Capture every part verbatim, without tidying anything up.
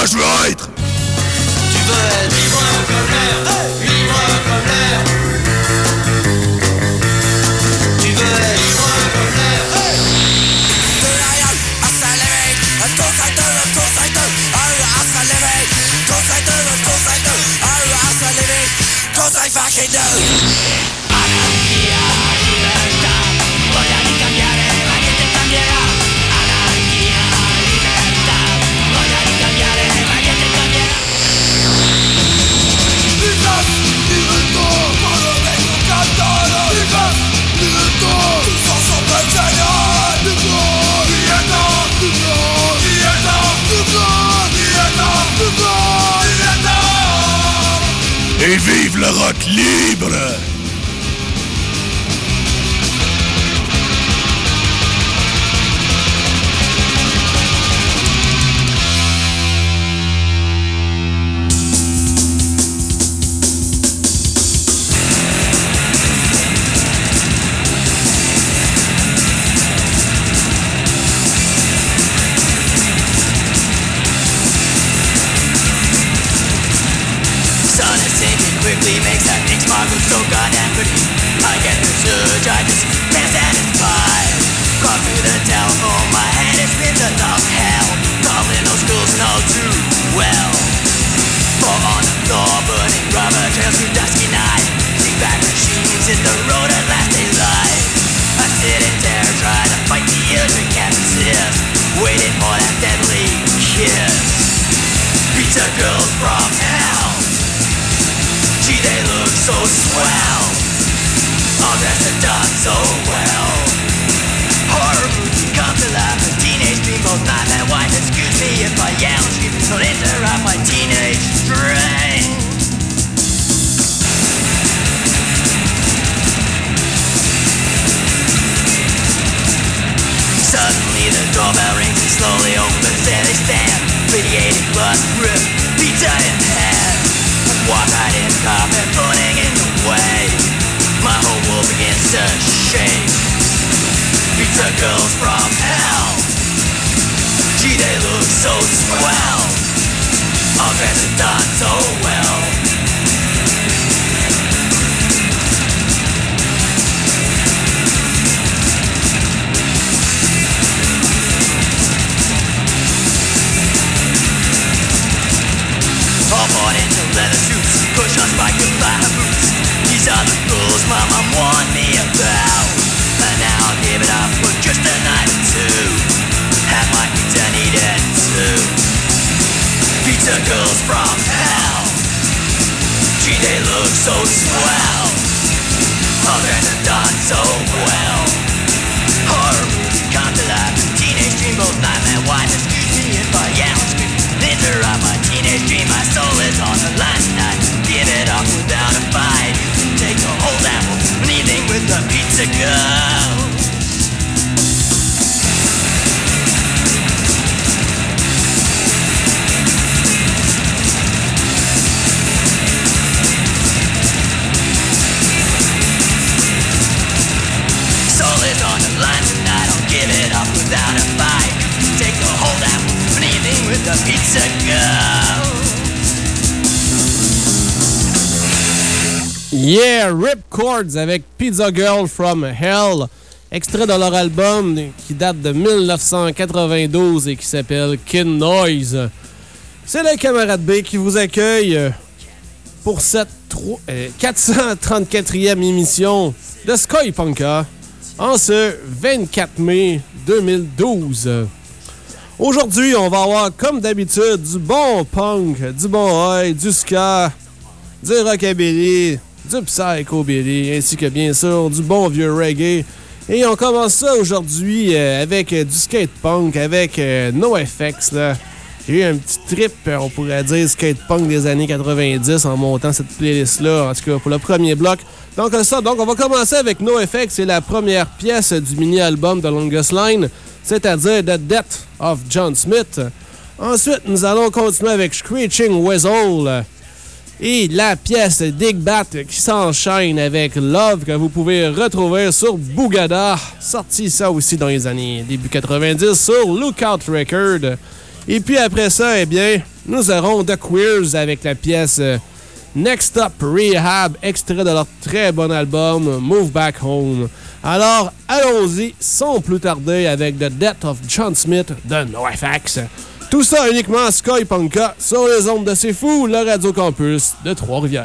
je veux être. Tu veux être libre comme l'air, hey, libre comme l'air. Tu veux être libre comme l'air, hey. Do I am a salivate? A toast I do, a toast I do. Oh, a salivate. Toast I do, a toast I do. Oh, a salivate. Toast I fucking do. Anarquía, libertad. Voy a ni cambiare, la gente cambierá. Anarquía, libertad. Voy a ni cambiare, la gente cambierá. Libertad, libertad. Todo vengo cantando. Libertad, libertad. Tus ojos son perseguidos. Libertad, libertad. Libertad, libertad. Libertad, libertad. Libertad. Et vive le rock libre! Sun is sinking quickly, makes that pink sparkle so goddamn pretty. I get the surge, I just can't satisfy. Crawl through the telephone, my head is spins a thought hell. Calling those schools and all too well. Fall on the floor, burning rubber trails through dusky night. Think back machines hit the road at last they lie. I sit in terror, try to fight the urge and can't resist. Waiting for that deadly kiss. Pizza girls from hell. Gee, they look so swell. All dressed and done so well. Horror movie come to life. A teenage dream, both night and white. Excuse me if I yell and scream. Don't interrupt my teenage dream. Suddenly the doorbell rings and slowly opens. There they stand, radiating blood, grip, pizza in hand. Walk right in, carpet pulling in the way. My whole world begins to shake. Pizza girls from hell. Gee, they look so swell. All dressed and done so well. All bought into leather suits, push on spike with fire boots. These are the rules my mom warned me about. And now I'll give it up for just a night or two. Have my pizza needed too. Pizza girls from hell. Gee, they look so swell. All dressed and done so well. Horror movie come to life. Teenage dream, both nightmare white. Excuse me if I yell and scream. Interrupt my teenage dream, my soul is on the line tonight. Give it up without a fight. You can take a whole apple, anything with a pizza girl. Soul is on the line tonight, I'll give it up without a fight. You can take a whole apple, anything with a pizza girl. Yeah, Rip Chords avec Pizza Girl from Hell, extrait de leur album qui date de dix-neuf cent quatre-vingt-douze et qui s'appelle Kid Noise. C'est le camarade B qui vous accueille pour cette quatre cent trente-quatrième émission de Sky Punka en ce vingt-quatre mai deux mille douze. Aujourd'hui, on va avoir, comme d'habitude, du bon punk, du bon oi, du ska, du rockabilly, du psychobilly, ainsi que, bien sûr, du bon vieux reggae. Et on commence ça aujourd'hui euh, avec euh, du skate punk, avec euh, NoFX, là. J'ai eu un petit trip, on pourrait dire, skate punk des années quatre-vingt-dix en montant cette playlist-là, en tout cas, pour le premier bloc. Donc, ça, donc on va commencer avec NoFX, c'est la première pièce du mini-album de Longest Line, c'est-à-dire The Death of John Smith. Ensuite, nous allons continuer avec Screeching Weasel et la pièce Dig Bat qui s'enchaîne avec Love que vous pouvez retrouver sur Bougada, sorti ça aussi dans les années début quatre-vingt-dix sur Lookout Record. Et puis après ça, eh bien, nous aurons The Queers avec la pièce euh, Next Up Rehab, extrait de leur très bon album Move Back Home. Alors, allons-y, sans plus tarder, avec The Death of John Smith de NoFX. Tout ça uniquement à Sky Punka sur les ondes de C'est Fou, le Radio Campus de Trois-Rivières.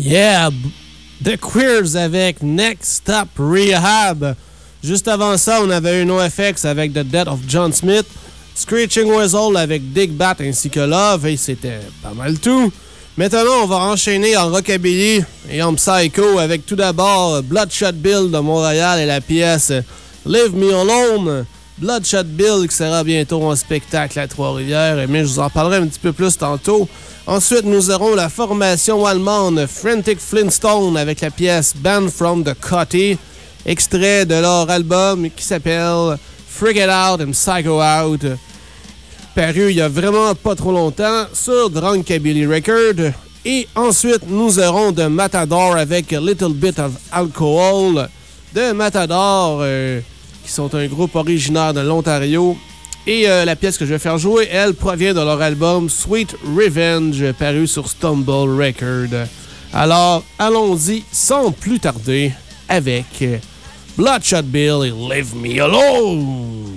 Yeah! The Queers avec Next Stop Rehab. Juste avant ça, on avait eu NoFX avec The Death of John Smith, Screeching Weasel avec Dig Bat ainsi que Love, et c'était pas mal tout. Maintenant, on va enchaîner en rockabilly et en psycho avec tout d'abord Bloodshot Bill de Montréal et la pièce Leave Me Alone. Bloodshot Bill qui sera bientôt en spectacle à Trois-Rivières, mais je vous en parlerai un petit peu plus tantôt. Ensuite, nous aurons la formation allemande Frantic Flintstone avec la pièce Band from the Cutty, extrait de leur album qui s'appelle Freak It Out and Psycho Out, paru il y a vraiment pas trop longtemps sur Drunkabilly Record. Et ensuite, nous aurons de Matador avec A Little Bit of Alcohol de Matador, euh, qui sont un groupe originaire de l'Ontario. Et euh, la pièce que je vais faire jouer, elle, provient de leur album Sweet Revenge, paru sur Stumble Record. Alors, allons-y sans plus tarder avec Bloodshot Bill et Leave Me Alone.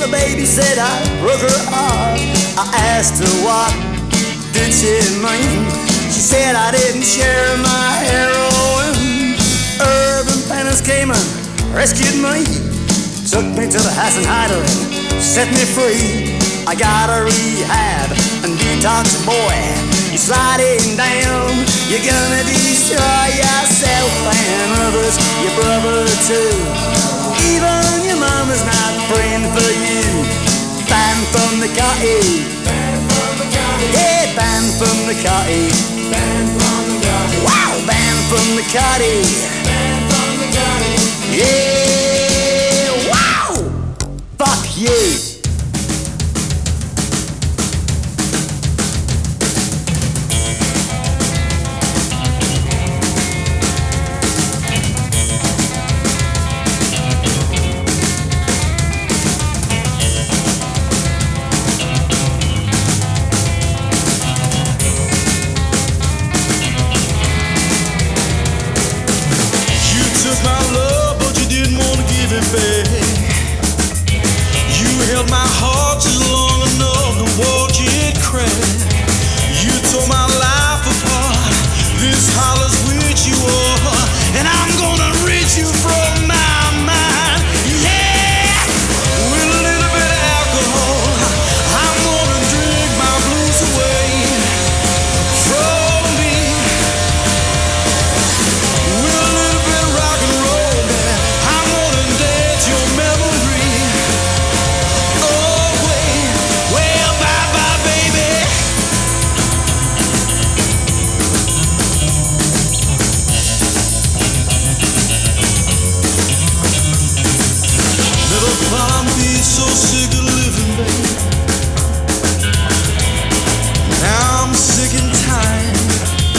the baby said I broke her heart. I asked her what did she mean. She said I didn't share my heroin. Urban planners came and rescued me, took me to the Hassenheider and set me free. I got a rehab and detox, boy. You're sliding down, you're gonna destroy yourself and others, your brother too. Even your mama's not praying for you. Banned from the cottage, yeah, banned from the cottage, wow, banned from the cottage, yeah, wow, fuck you. My heart is long enough to watch it crack. You tore my life apart. This hollows which you are, and I'm gonna rid you from my mind. Yeah, with a little bit of alcohol, I'm gonna drink my blues away from me. With a little bit of rock and roll, baby, I'm gonna dance your memory. So sick of living, babe. Now I'm sick and tired.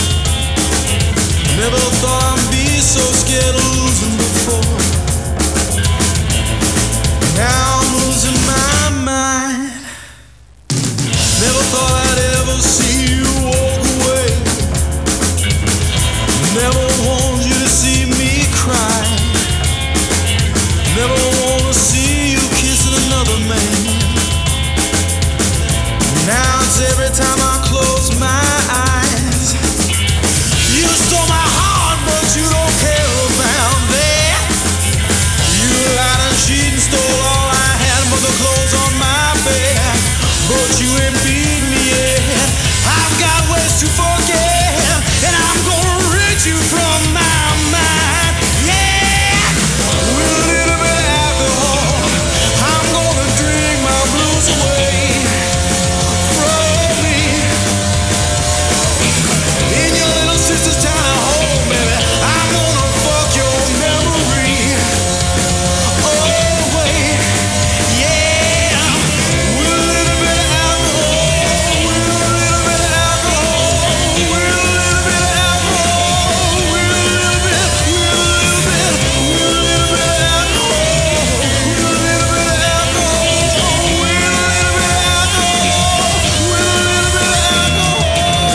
Never thought I'd be so scared of losing before. Now I'm losing my mind. Never thought I'd ever see you walk away. Never wanted you to see me cry. Never wanna see you kissing another man. Now it's every time I close my eyes. You stole my heart, but you don't care about that. You lied and cheated and stole all I had but the clothes on my bed. But you ain't beat me yet. I've got ways to forget, and I'm gonna rid you from my mind. Yeah, with a little bit of alcohol, I'm gonna drink my blues away from me. In your little sister's tiny home, baby, I'm gonna fuck your memory away. Yeah, with a little bit of alcohol, with a little bit of alcohol, with a little bit of alcohol, with a little bit, with a little bit, with a little bit of alcohol, with a little bit of alcohol, with a little bit of alcohol, with a little bit of alcohol.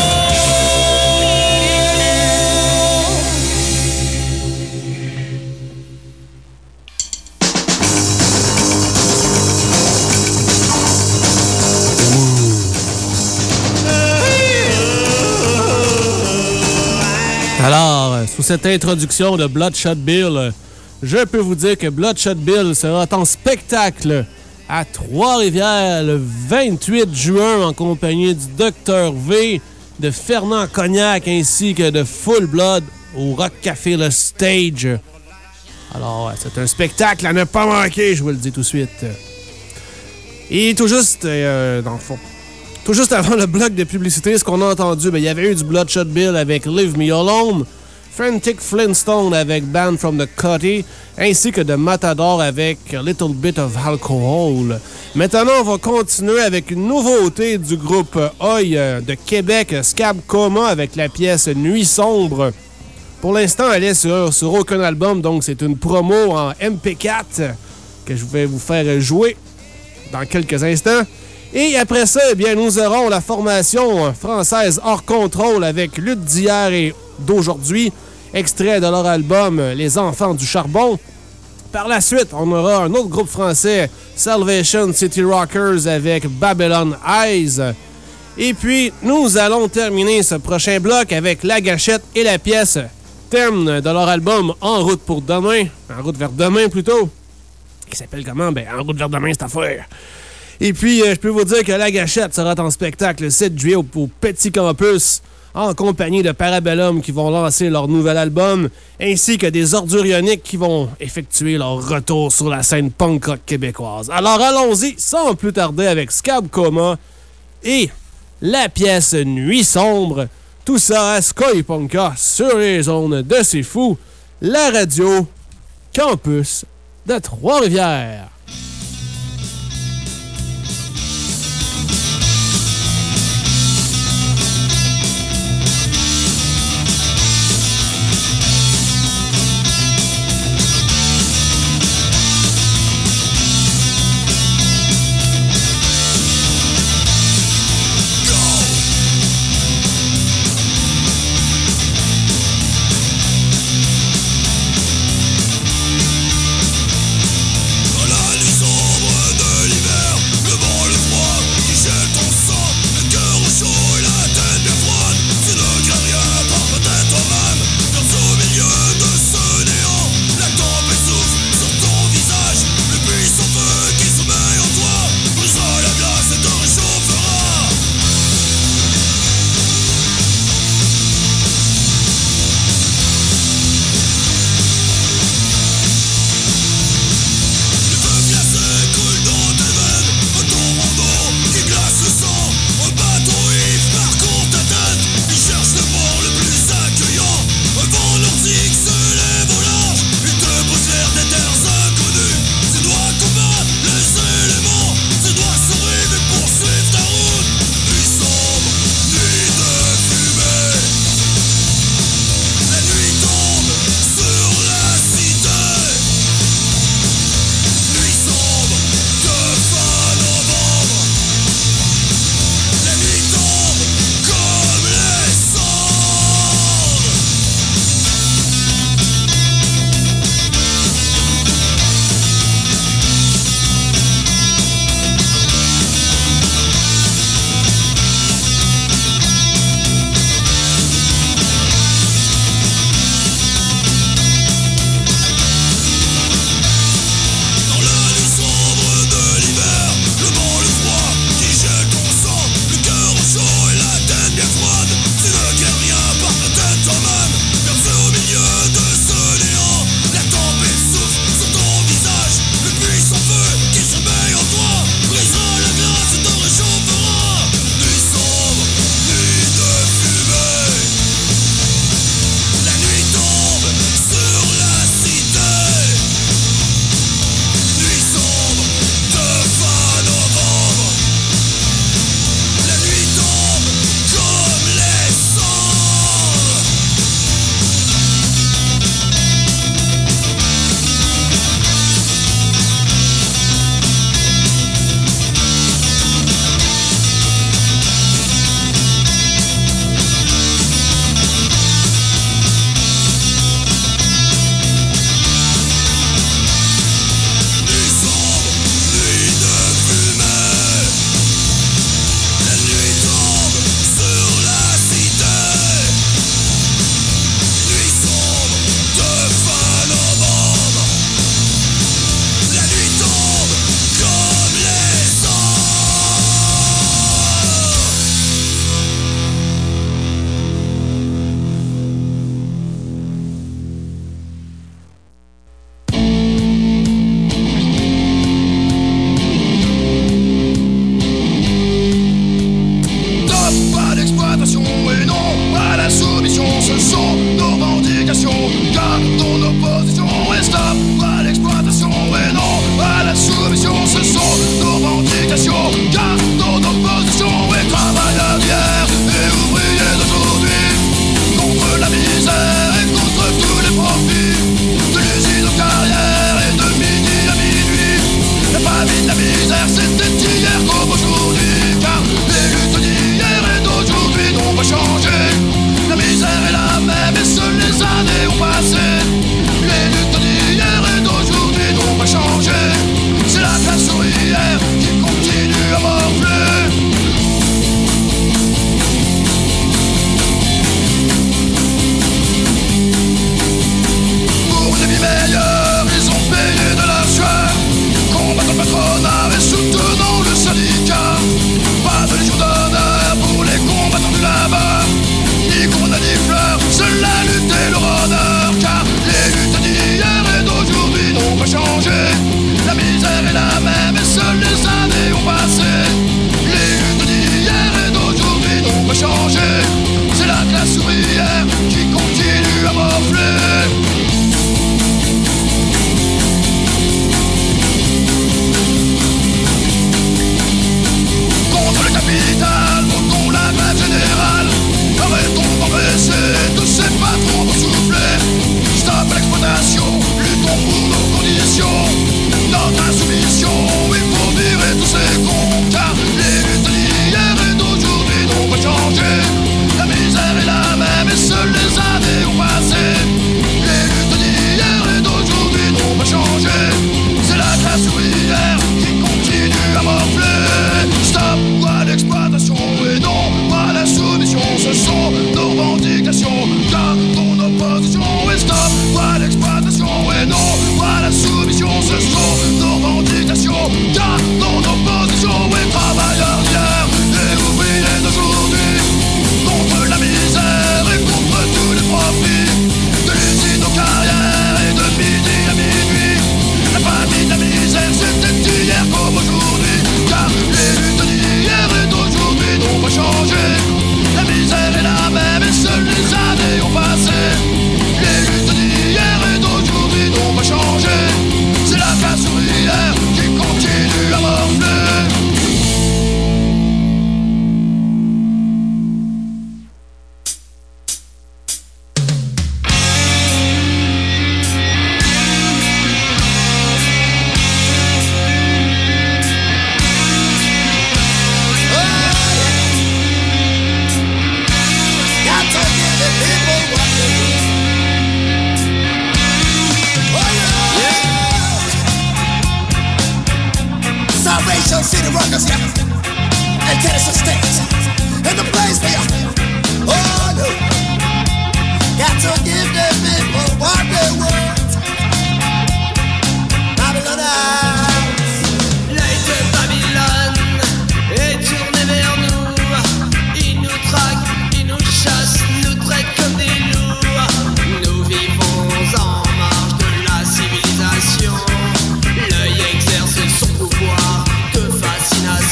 Alors, sous cette introduction de Bloodshot Bill, je peux vous dire que Bloodshot Bill sera en spectacle à Trois-Rivières le vingt-huit juin en compagnie du Docteur V, de Fernand Cognac ainsi que de Full Blood au Rock Café Le Stage. Alors, c'est un spectacle à ne pas manquer, je vous le dis tout de suite. Et tout juste, euh, dans le fond, tout juste avant le bloc de publicité, ce qu'on a entendu, ben, il y avait eu du Bloodshot Bill avec Leave Me Alone, Frantic Flintstone avec Band from the Cutty, ainsi que de Matador avec A Little Bit of Alcohol. Maintenant, on va continuer avec une nouveauté du groupe Oi de Québec, Scab Coma, avec la pièce Nuit Sombre. Pour l'instant, elle est sur, sur aucun album, donc c'est une promo en M P quatre que je vais vous faire jouer dans quelques instants. Et après ça, eh bien, nous aurons la formation française Hors Contrôle avec Lutte d'hier et d'aujourd'hui, extrait de leur album Les Enfants du Charbon. Par la suite, on aura un autre groupe français, Salvation City Rockers avec Babylon Eyes. Et puis, nous allons terminer ce prochain bloc avec La Gâchette et la pièce thème de leur album En route pour demain, En route vers demain plutôt, qui s'appelle comment? Ben, En route vers demain, cette affaire. Et puis, euh, je peux vous dire que La Gâchette sera en spectacle le sept juillet au, au Petit Campus, en compagnie de Parabellum qui vont lancer leur nouvel album, ainsi que des Ordures Ioniques qui vont effectuer leur retour sur la scène punk rock québécoise. Alors allons-y sans plus tarder avec Scab Coma et la pièce Nuit sombre. Tout ça à Sky Punka sur les ondes de C'est Fou, la radio Campus de Trois-Rivières. Les luttes d'hier et d'aujourd'hui combattant le patronat et soutenant le syndicat. Pas de légion d'honneur pour les combattants du labeur, ni couronne ni fleurs, seule la lutte et le honneur. Car les luttes d'hier et d'aujourd'hui n'ont pas changé. La misère est la même et seules les années ont passé. Les luttes d'hier et d'aujourd'hui n'ont pas changé. C'est la classe ouvrière qui continue à morfler. Contre le capital, votons la grève générale. Arrêtons d'engraisser tous ces patrons pour souffler. Stop à l'exploitation, luttons pour nos conditions. Notre insoumission, il faut virer tous ces cons. Car les luttes d'hier et d'aujourd'hui n'ont pas changé. La misère est la même et seules les années ont passé. Les luttes d'hier et d'aujourd'hui n'ont pas changé. C'est la classe ouvrière qui continue à morfler. Stop à l'exploitation et non à la soumission. Ce sont nos revendications, car ton opposition. Et stop à l'exploitation et non à la soumission. Ce sont nos revendications, car ton opposition. Et travailleurs d'hier et ouvriers d'aujourd'hui, contre la misère et contre tous les profits de l'usine aux carrières et de midi à minuit. La famille de la misère, c'était hier comme aujourd'hui, car les luttes d'hier et d'aujourd'hui n'ont pas changé. La misère est la même et seules les années ont passé. Les luttes d'hier et d'aujourd'hui n'ont pas changé. C'est la classe ouvrière qui continue à morfler. City rockers, yeah, and Tennessee State, and the place they are. Oh no, got to give the people what they want. Babylon House. L'œil de Babylone est tourné vers nous. Il nous traque, il nous chasse, nous traite comme des loups. Nous vivons en marge de la civilisation. L'œil exerce son pouvoir de fascination.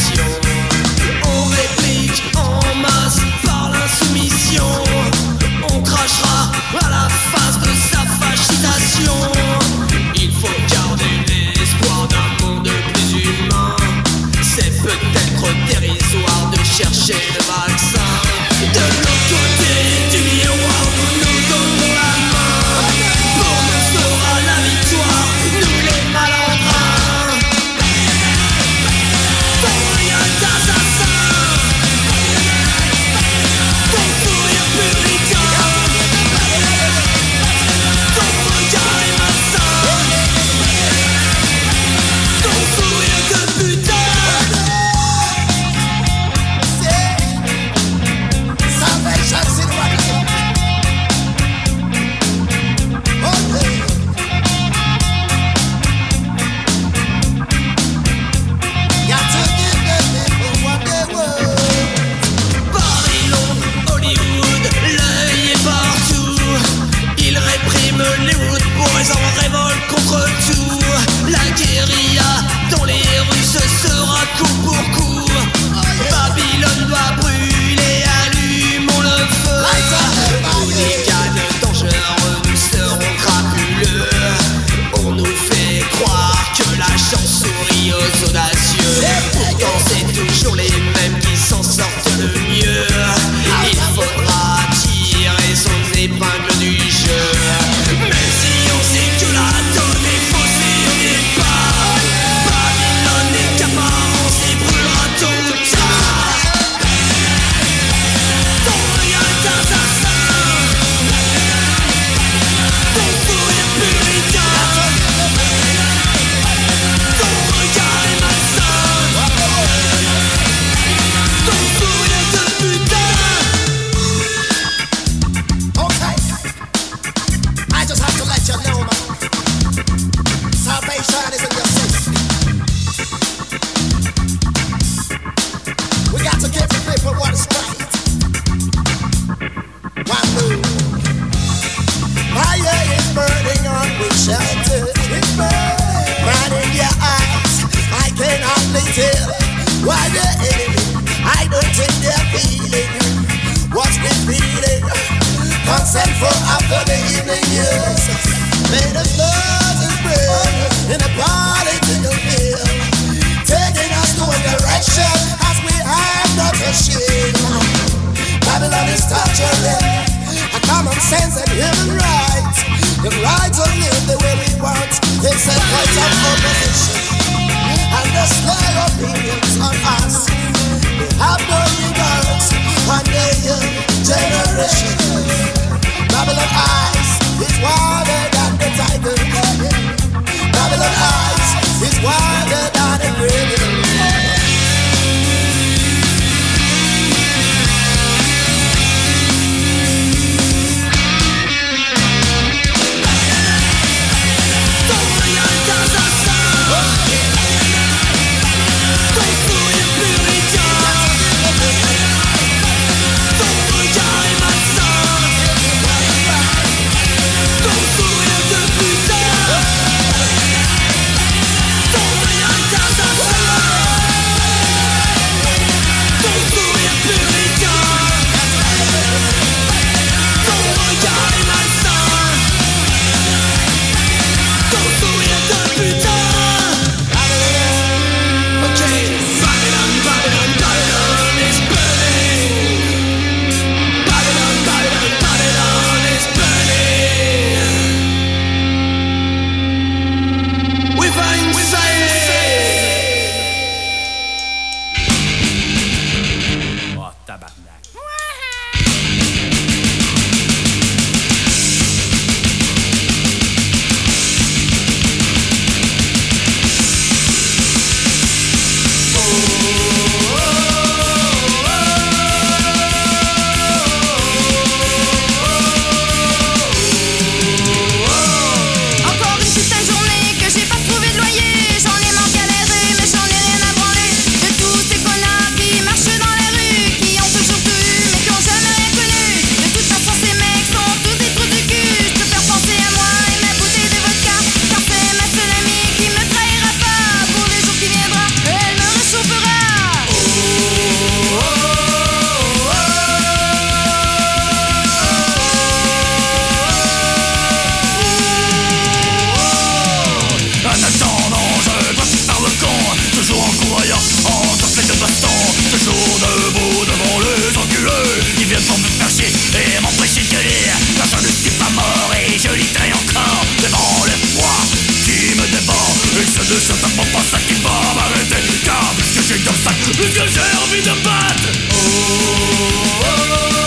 j'ai dans le sac, puisque j'ai envie de battre. Oh, oh, oh, oh.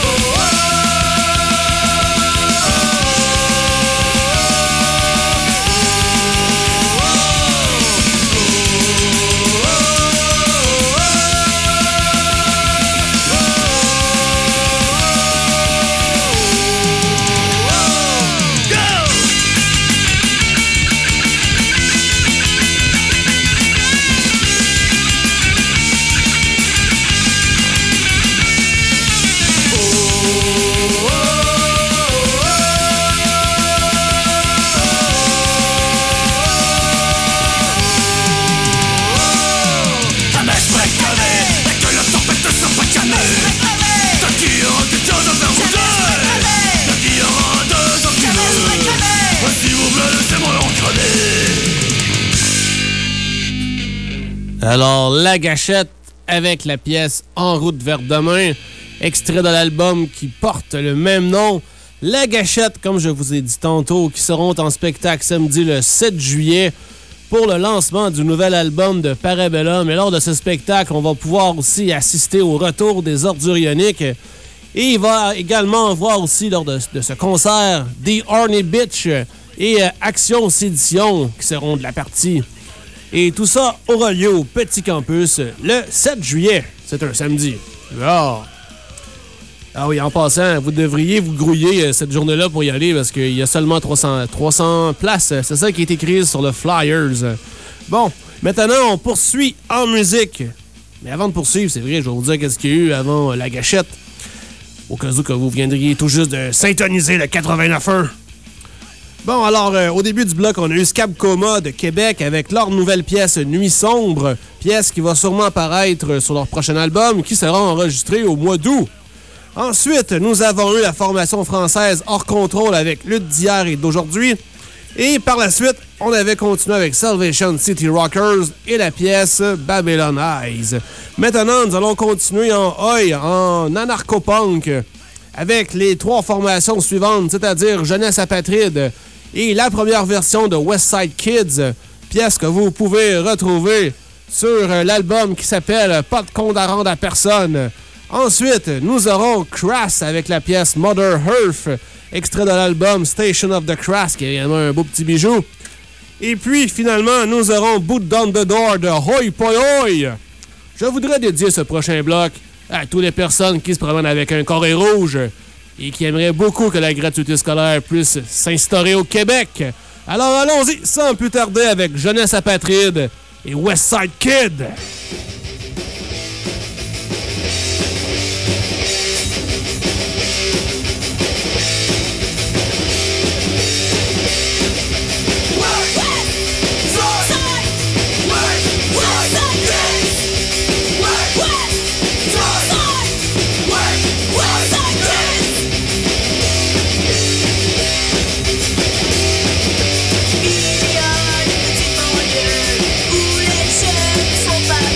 Alors, La Gâchette avec la pièce En route vers demain, extrait de l'album qui porte le même nom. La Gâchette, comme je vous ai dit tantôt, qui seront en spectacle samedi le sept juillet pour le lancement du nouvel album de Parabellum. Et lors de ce spectacle, on va pouvoir aussi assister au retour des Ordures Ioniques. Et il va également voir aussi, lors de, de ce concert, The Horny Bitch et euh, Action Sédition qui seront de la partie. Et tout ça aura lieu au Petit Campus le sept juillet. C'est un samedi. Ah, ah oui, en passant, vous devriez vous grouiller cette journée-là pour y aller parce qu'il y a seulement trois cents, trois cents places. C'est ça qui est écrit sur le Flyers. Bon, maintenant, on poursuit en musique. Mais avant de poursuivre, c'est vrai, je vais vous dire qu'est-ce qu'il y a eu avant La Gâchette. Au cas où que vous viendriez tout juste de syntoniser le quatre-vingt-neuf un. Bon, alors, euh, au début du bloc, on a eu Scab Coma de Québec avec leur nouvelle pièce Nuit sombre, pièce qui va sûrement apparaître sur leur prochain album qui sera enregistré au mois d'août. Ensuite, nous avons eu la formation française Hors Contrôle avec Lutte d'hier et d'aujourd'hui. Et par la suite, on avait continué avec Salvation City Rockers et la pièce Babylon Eyes. Maintenant, nous allons continuer en Oi, en anarcho-punk, avec les trois formations suivantes, c'est-à-dire Jeunesse Apatride et la première version de West Side Kids, pièce que vous pouvez retrouver sur l'album qui s'appelle Pas de compte à rendre à personne. Ensuite, nous aurons Crass avec la pièce Mother Earth, extrait de l'album Station of the Crass, qui est également un beau petit bijou. Et puis, finalement, nous aurons Boot Down the Door de Hoi Poi Hoi. Je voudrais dédier ce prochain bloc à toutes les personnes qui se promènent avec un carré rouge et qui aimeraient beaucoup que la gratuité scolaire puisse s'instaurer au Québec. Alors allons-y sans plus tarder avec Jeunesse Apatride et West Side Kid. Où les jeunes sont pas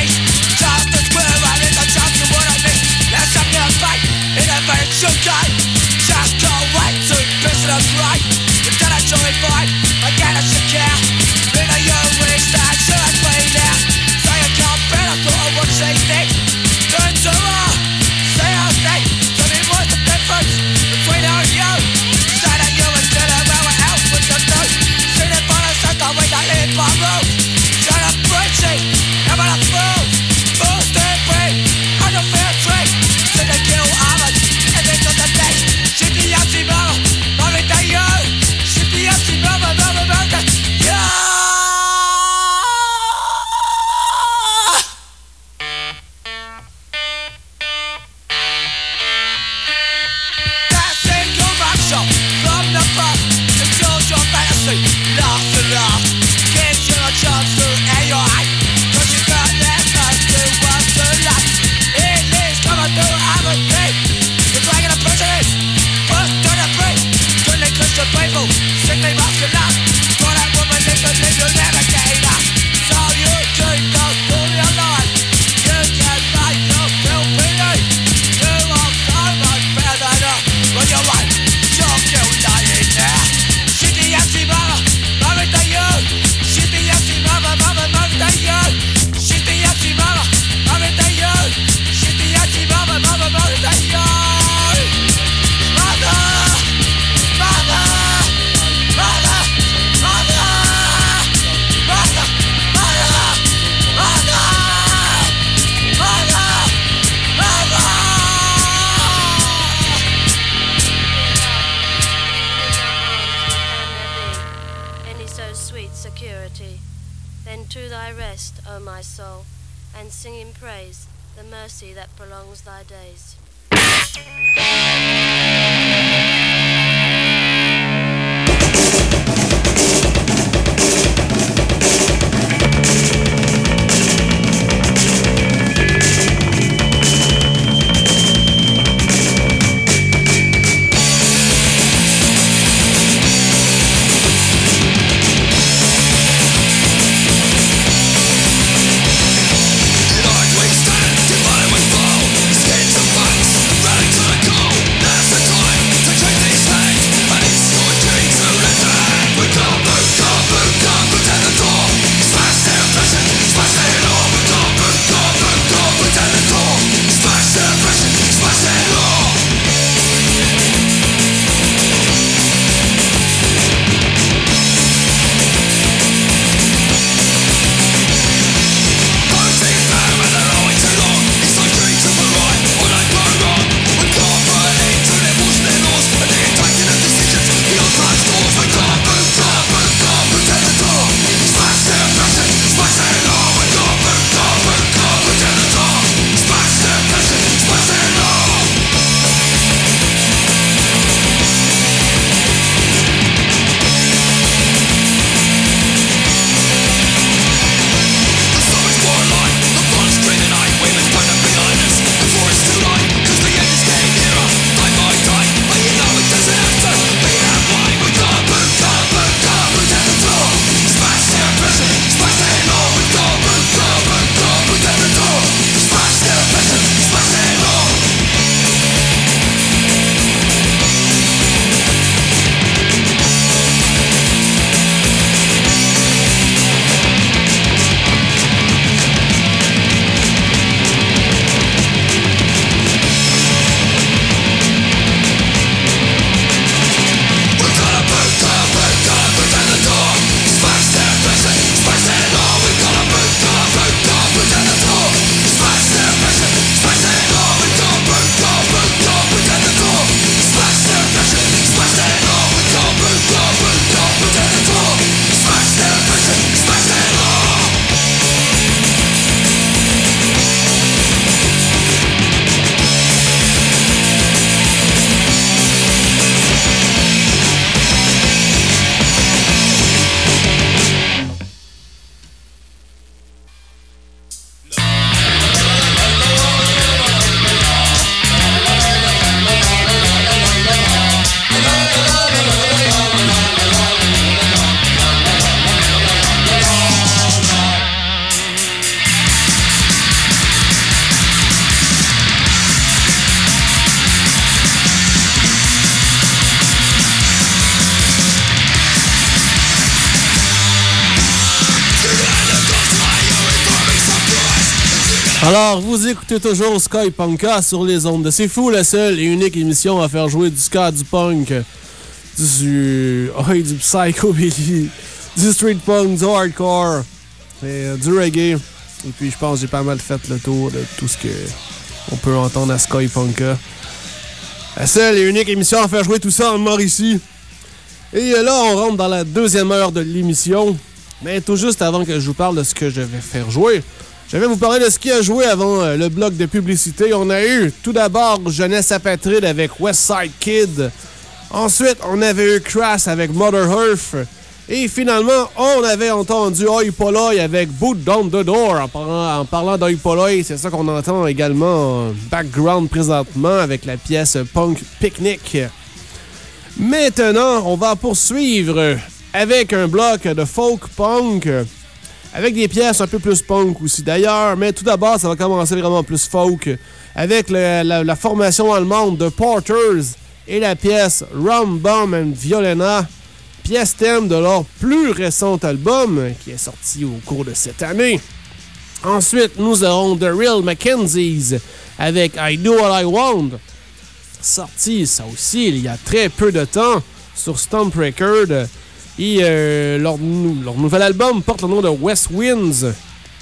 face. Just as where I live, the chance of what I mean. Let's have your fight in a virtual game. Just go right to personal right. But then I join fight, again I should care. In a young ways that should play now. Say I can't better, thought I would say things. Turn to her, say I'll stay. Tell me what's the difference between her and you. Say that you and tell her where we're out with the news. See the violence that the way that live by rules. Shut up, preaching, I'm on a fool. Fools stay free, I don't feel free. See the kill armors, and they got the days. Shoot the empty mama, mama that you. Shoot the empty mama, mama, mama that you. That's in corruption from the past. Controls your fantasy, laugh to laugh. Gives you a chance to air your eye. Cause you got that chance to want to laugh. It is coming through everything. You're dragging a prejudice, first to the break. Goodly Christian people, sickly masculine. For that woman living in your navigator. So you take the story of life. You can make your feel feeling. You are so much better than when you're right. You're still lying there. Shit the empty mama, mama that you. Shit the empty mama, mama, mama that you. Shit the empty mama, mama that you. Shit the empty mama, mama, mama that you. Mother, mother, mother, mother, mother, mother, mother, mother, mother. Any so sweet security. Then to thy rest, O my soul, and sing in praise the mercy that prolongs thy days. In art we stand, divided we fall. Skins and bones, running to the goal. Last Alors, vous écoutez toujours Sky Punka sur les ondes de C'est Fou, la seule et unique émission à faire jouer du ska, du punk, du, oh, du psychobilly, du street punk, du hardcore, et, euh, du reggae. Et puis, je pense que j'ai pas mal fait le tour de tout ce qu'on peut entendre à Sky Punka. La seule et unique émission à faire jouer tout ça en Mauricie. Et là, on rentre dans la deuxième heure de l'émission. Mais tout juste avant que je vous parle de ce que je vais faire jouer, je vais vous parler de ce qui a joué avant euh, le bloc de publicité. On a eu tout d'abord Jeunesse Apatride avec Westside Kid. Ensuite, on avait eu Crass avec Mother Earth. Et finalement, on avait entendu Oi Polloi avec Boot Down the Door. En parlant, en parlant d'Oi Polloi, c'est ça qu'on entend également en background présentement avec la pièce Punk Picnic. Maintenant, on va poursuivre avec un bloc de folk punk. Avec des pièces un peu plus punk aussi d'ailleurs, mais tout d'abord, ça va commencer vraiment plus folk avec le, la, la formation allemande de Porters et la pièce Rum, Bum and Violena, pièce thème de leur plus récent album qui est sorti au cours de cette année. Ensuite, nous aurons The Real Mackenzies avec I Do What I Want, sorti ça aussi il y a très peu de temps sur Stomp Record. Et euh, leur, leur nouvel album porte le nom de West Winds.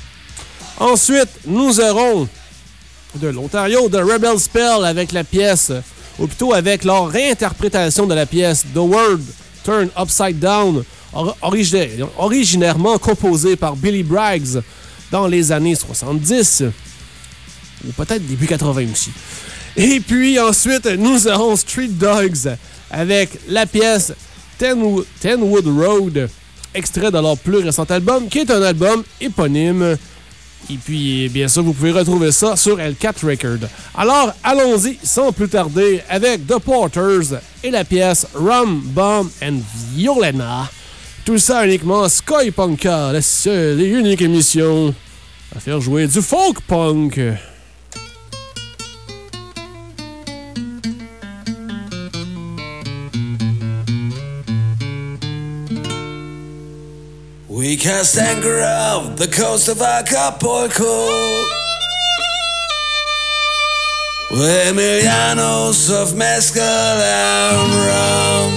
Ensuite, nous aurons de l'Ontario, The Rebel Spell avec la pièce, ou plutôt avec leur réinterprétation de la pièce The World Turned Upside Down, or, origi- originairement composée par Billy Braggs dans les années soixante-dix, ou peut-être début quatre-vingts aussi. Et puis ensuite, nous aurons Street Dogs avec la pièce Tenwood Road, extrait de leur plus récent album, qui est un album éponyme. Et puis, bien sûr, vous pouvez retrouver ça sur L quatre Record. Alors, allons-y sans plus tarder avec The Porters et la pièce Rum, Bum and Violena. Tout ça uniquement Sky Punka, la seule et unique émission à faire jouer du folk punk. We cast anchor off the coast of Acapulco, with Emilianos of mezcal and rum.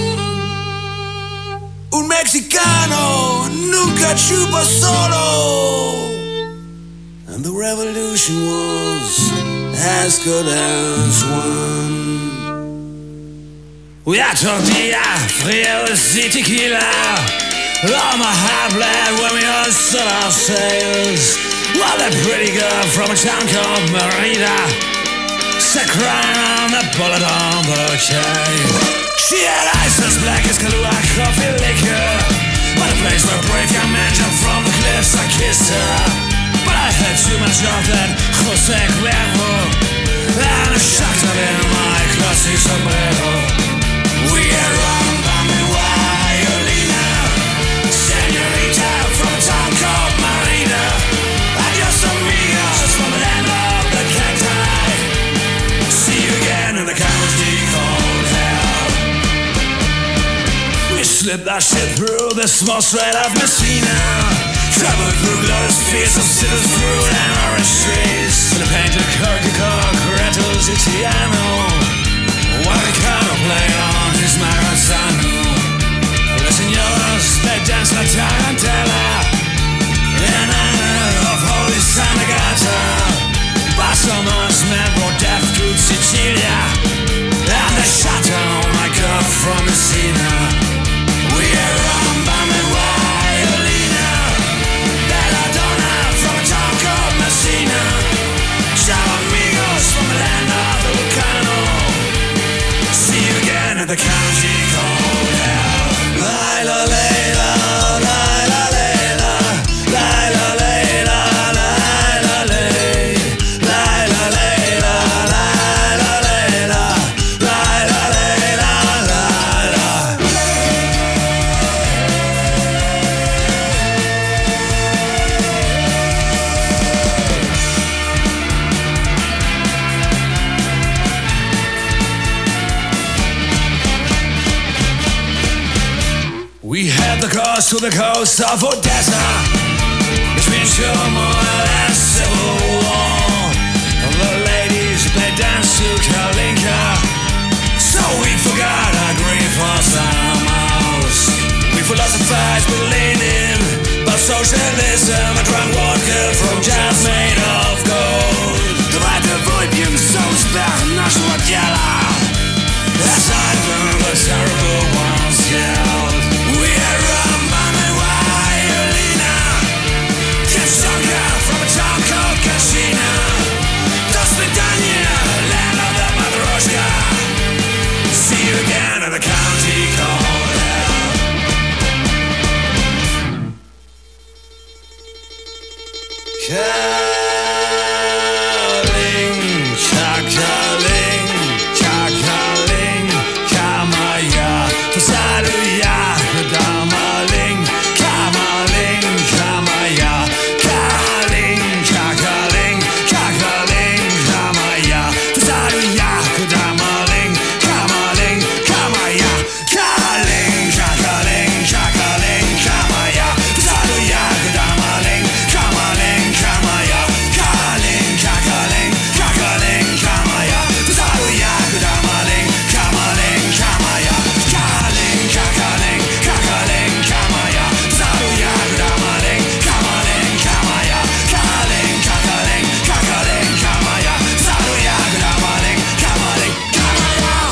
Un mexicano nunca chupa solo, and the revolution was as good as one. We are tortilla, frios y tequila. All my high blood when we unset our sails. While that pretty girl from a town called Merida sat crying on the bullet on the quay. She had eyes as black as Kahlua coffee liquor. But a place where brave young men jumped from the cliffs, I kissed her. But I had too much of that Jose Cuervo, and I shocked her in my classy sombrero. We get wrong by me, Violina, señorita from a town called Marina. Adios amigos from the land of the cacti. See you again in the county called hell. We slipped our ship through the small strait of Messina, traveled through glorious fields of citrus fruit and orange trees, to the painted Coca-Cola Corretto's Italiano, while the Ricardo played on his Maranzano. The senoras, they danced la tarantella in honor of Holy Santa Gata. Barcelona's men brought death to Sicilia, and they shot down my girl from Messina. We are run by me, Violina, Belladonna from a town called Messina. Ciao amigos from the land of the Lucano. See you again at the county called hell. Laila, Laila, Laila, Laila, Laila, Laila, Laila, Laila, Laila, Laila, Laila, Laila, Laila, Laila, Laila. We had the cross to the coast of Odessa, between turmoil and civil war. motionless and a drunk walker from jazz made of gold. Давайте выпьем за успех нашего дела. Aside from the terrible ones yelled, we are run by my violina. Get stronger from a Tonko casino. До свидания, land of the Matroshka. See you again at the county courthouse. Calling, chuckling, chuckling, kamaya, fasaluya, damaling, kamaling, kamaya, calling, chuckling, chuckling, kamaya, fasaluya, damaling, kamaling, kamaya, calling, chuckling, chuckling, kamaya, fasaluya, damaling, kamaling, kamaya, calling, chuckling, chuckling, kamaya, fasaluya, damaling, kamaling, kamaya, calling, chuckling, chuckling, kamaya, fasaluya, damaling, kamaling, kamaya, calling, chuckling, chuckling, kamaya, fasaluya, damaling, kamaling, kamaya.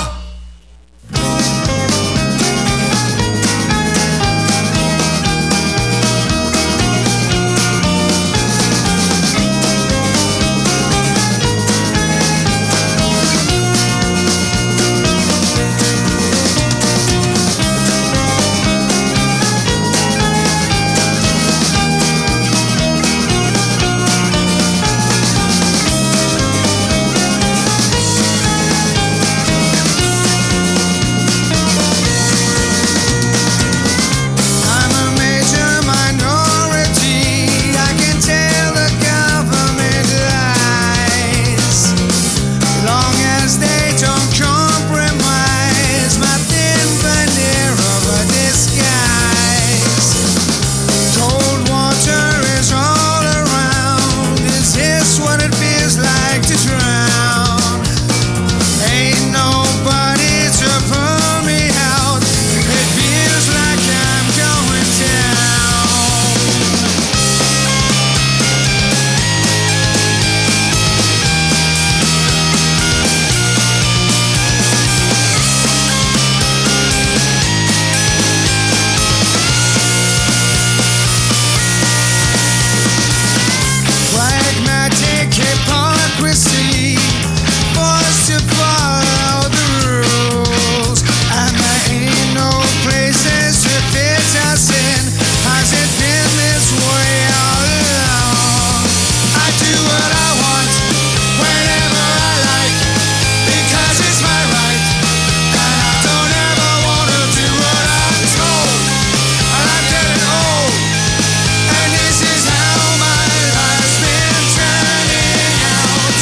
I'm a major minority. I can tell the government lies, long as they don't compromise my thin veneer of a disguise. Cold water is all around. Is this what it feels like to drown? Ain't nobody to pull me out. It feels like I'm going down. Pragmatic hypocrisy, forced to follow the rules, and there ain't no places to fit us in. Has it been this way all along? I do what I want, whenever I like, because it's my right, and I don't ever wanna do what I'm told. And I'm getting old, and this is how my life's been turning out.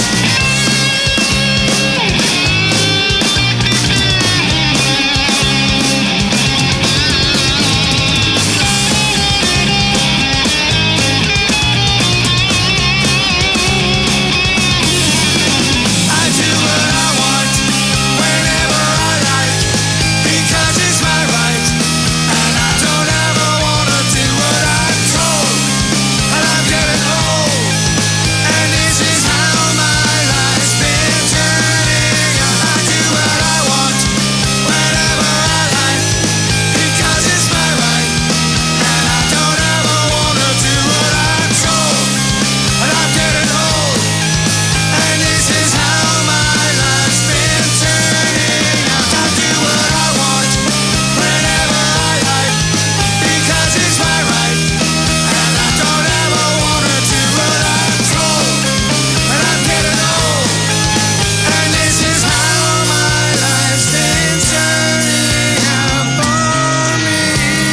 I do what I want, whenever I like, because it's my right, and I don't ever wanna do what I'm told. And I'm getting old, and this is how my life's been turning out. I do what I want, whenever I like, because it's my right, and I don't ever wanna do what I'm told. And I'm getting old, and this is how my life's been turning out. I do what I want, whenever I like, because it's my right, and I don't ever wanna do what I'm told. And I'm getting old, and this is how my life's been turning out for me.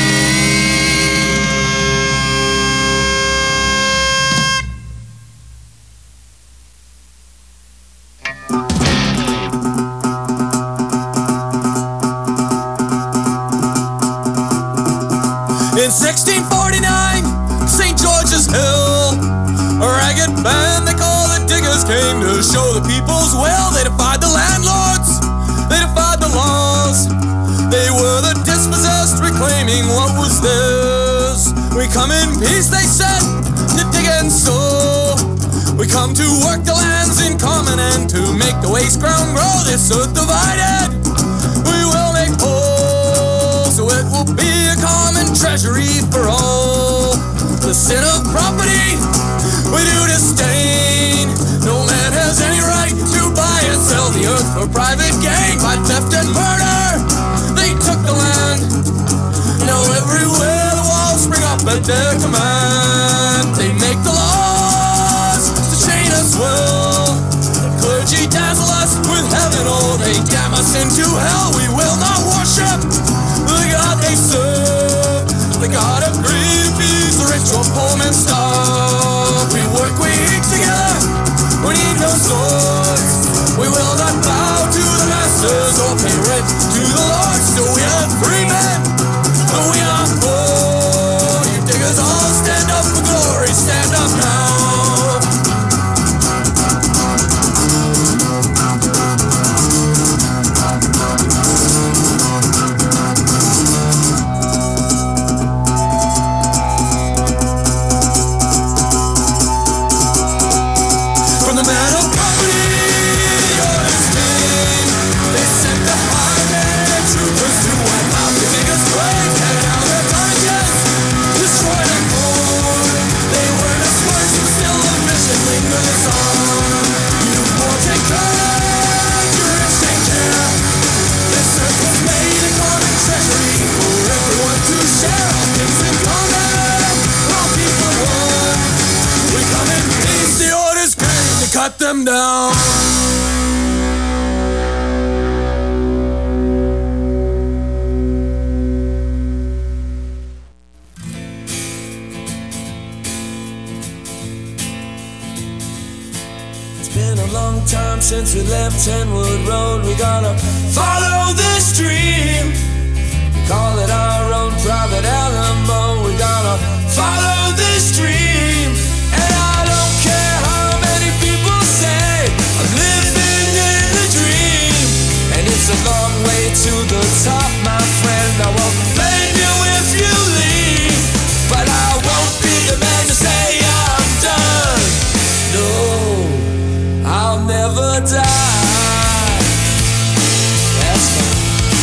In sixteen forty-nine, Saint George's Hill, a ragged band they call the Diggers came to show the people's will. They defied the landlords, they defied the laws. They were the dispossessed reclaiming what was theirs. We We come in peace, they said, knitting and sew. We come to work the lands in common and to make the waste ground grow. This earth divided, we will make whole, so it will be a common treasury for all. The sin of property we do disdain. No man has any right to buy and sell the earth for private gain. By theft and murder, they took the land. Now everywhere the walls spring up at their command. They make the laws to chain us well. The clergy dazzle us with heaven, oh, they damn us into hell. We will not worship the God they serve, the God of green peas, the rich or poor men starve. We work, we eat together, we need no swords. We will not bow to the masters or pay rent to the Lord. So we are free men, but we are poor. You diggers all stand up for glory, stand up now. Cut them down. It's been a long time since we left Tenwood Road. We gotta follow this dream. We call it our own private Alamo. We gotta follow this dream. And I don't care how many people say I'm living in a dream. And it's a long way to the top, my friend. I won't blame you if you leave, but I won't be the man to say I'm done. No, I'll never die. That's fine.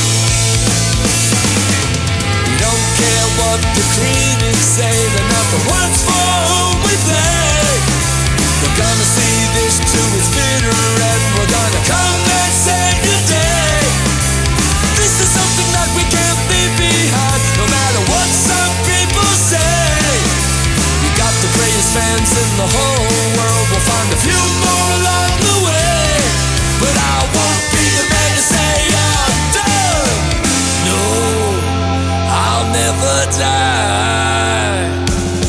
We don't care what the critics say. They're not the ones for whom we play. We're gonna see this to its bitter end. We're gonna come and save the day. This is something that we can't leave behind, no matter what some people say. We got the greatest fans in the whole world. We'll find a few more along the way, but I won't be the man to say I'm done. No, I'll never die.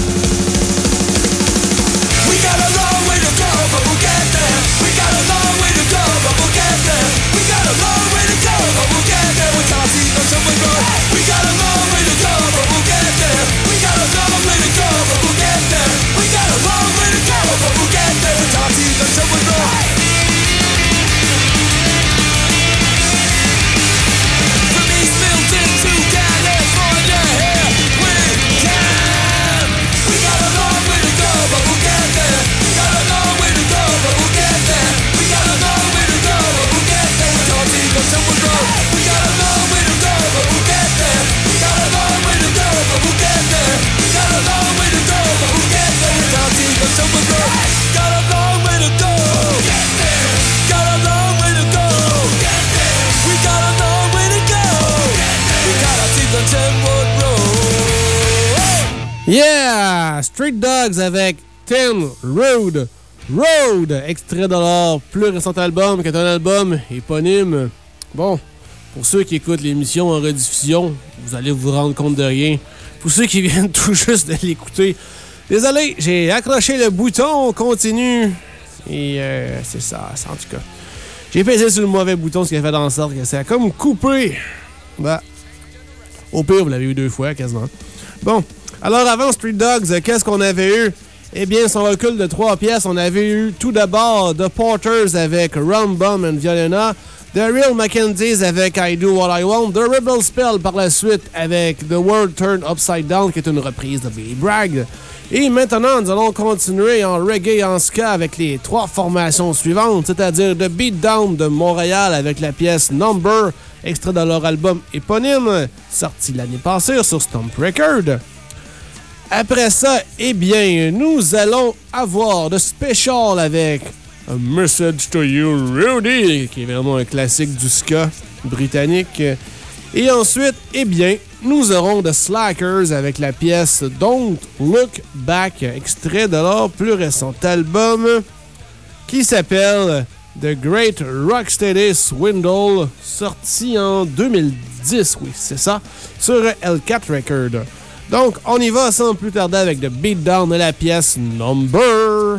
We got a long way to go, but we'll get there. We got a long way to go, but we'll get there. We got a long way to go, but we'll get there. We can't see no somewhere go. We got a long way to go, but we'll get there. We got a long way to go, but we'll get there. We got a long way to go, but we'll get there. We can't see no somewhere go. From East Milton to California, here we can. We got a long way to go, but we'll get there. We got a long way to go, but we'll get there. We got a long way to go, but we'll get there. We can't see no somewhere go. We got a long way to go, but we'll get there. We got a long way to go, but we'll get there. We got a long way to go, but we'll get there. We can't see no somewhere go. Got a long way to go. Get there. Got a long way to go. Get there. We got a long way to go. Get there. We gotta see the Tenwood Road. Yeah! Street Dogs avec Ten Road Road, extrait de leur plus récent album, qui est un album éponyme. Bon, pour ceux qui écoutent l'émission en rediffusion, vous allez vous rendre compte de rien. Pour ceux qui viennent tout juste de l'écouter, désolé, j'ai accroché le bouton, on continue. Et euh, c'est ça, c'est en tout cas. J'ai pesé sur le mauvais bouton, ce qui a fait en sorte que ça a comme coupé. Bah, au pire, vous l'avez eu deux fois, quasiment. Bon, alors avant Street Dogs, qu'est-ce qu'on avait eu? Eh bien, son recul de trois pièces, on avait eu tout d'abord The Porters avec Rum Bum and Violena. The Real Mackenzies avec I Do What I Want. The Rebel Spell par la suite avec The World Turned Upside Down, qui est une reprise de Billy Bragg. Et maintenant, nous allons continuer en reggae et en ska avec les trois formations suivantes, c'est-à-dire The Beatdown de Montréal avec la pièce Number, extrait de leur album éponyme, sorti l'année passée sur Stomp Record. Après ça, eh bien, nous allons avoir The Special avec A Message to You, Rudy, qui est vraiment un classique du ska britannique. Et ensuite, eh bien, nous aurons The Slackers avec la pièce Don't Look Back, extrait de leur plus récent album qui s'appelle The Great Rocksteady Swindle, sorti en deux mille dix, oui, c'est ça, sur L quatre Record. Donc, on y va sans plus tarder avec The Beatdown et la pièce Number.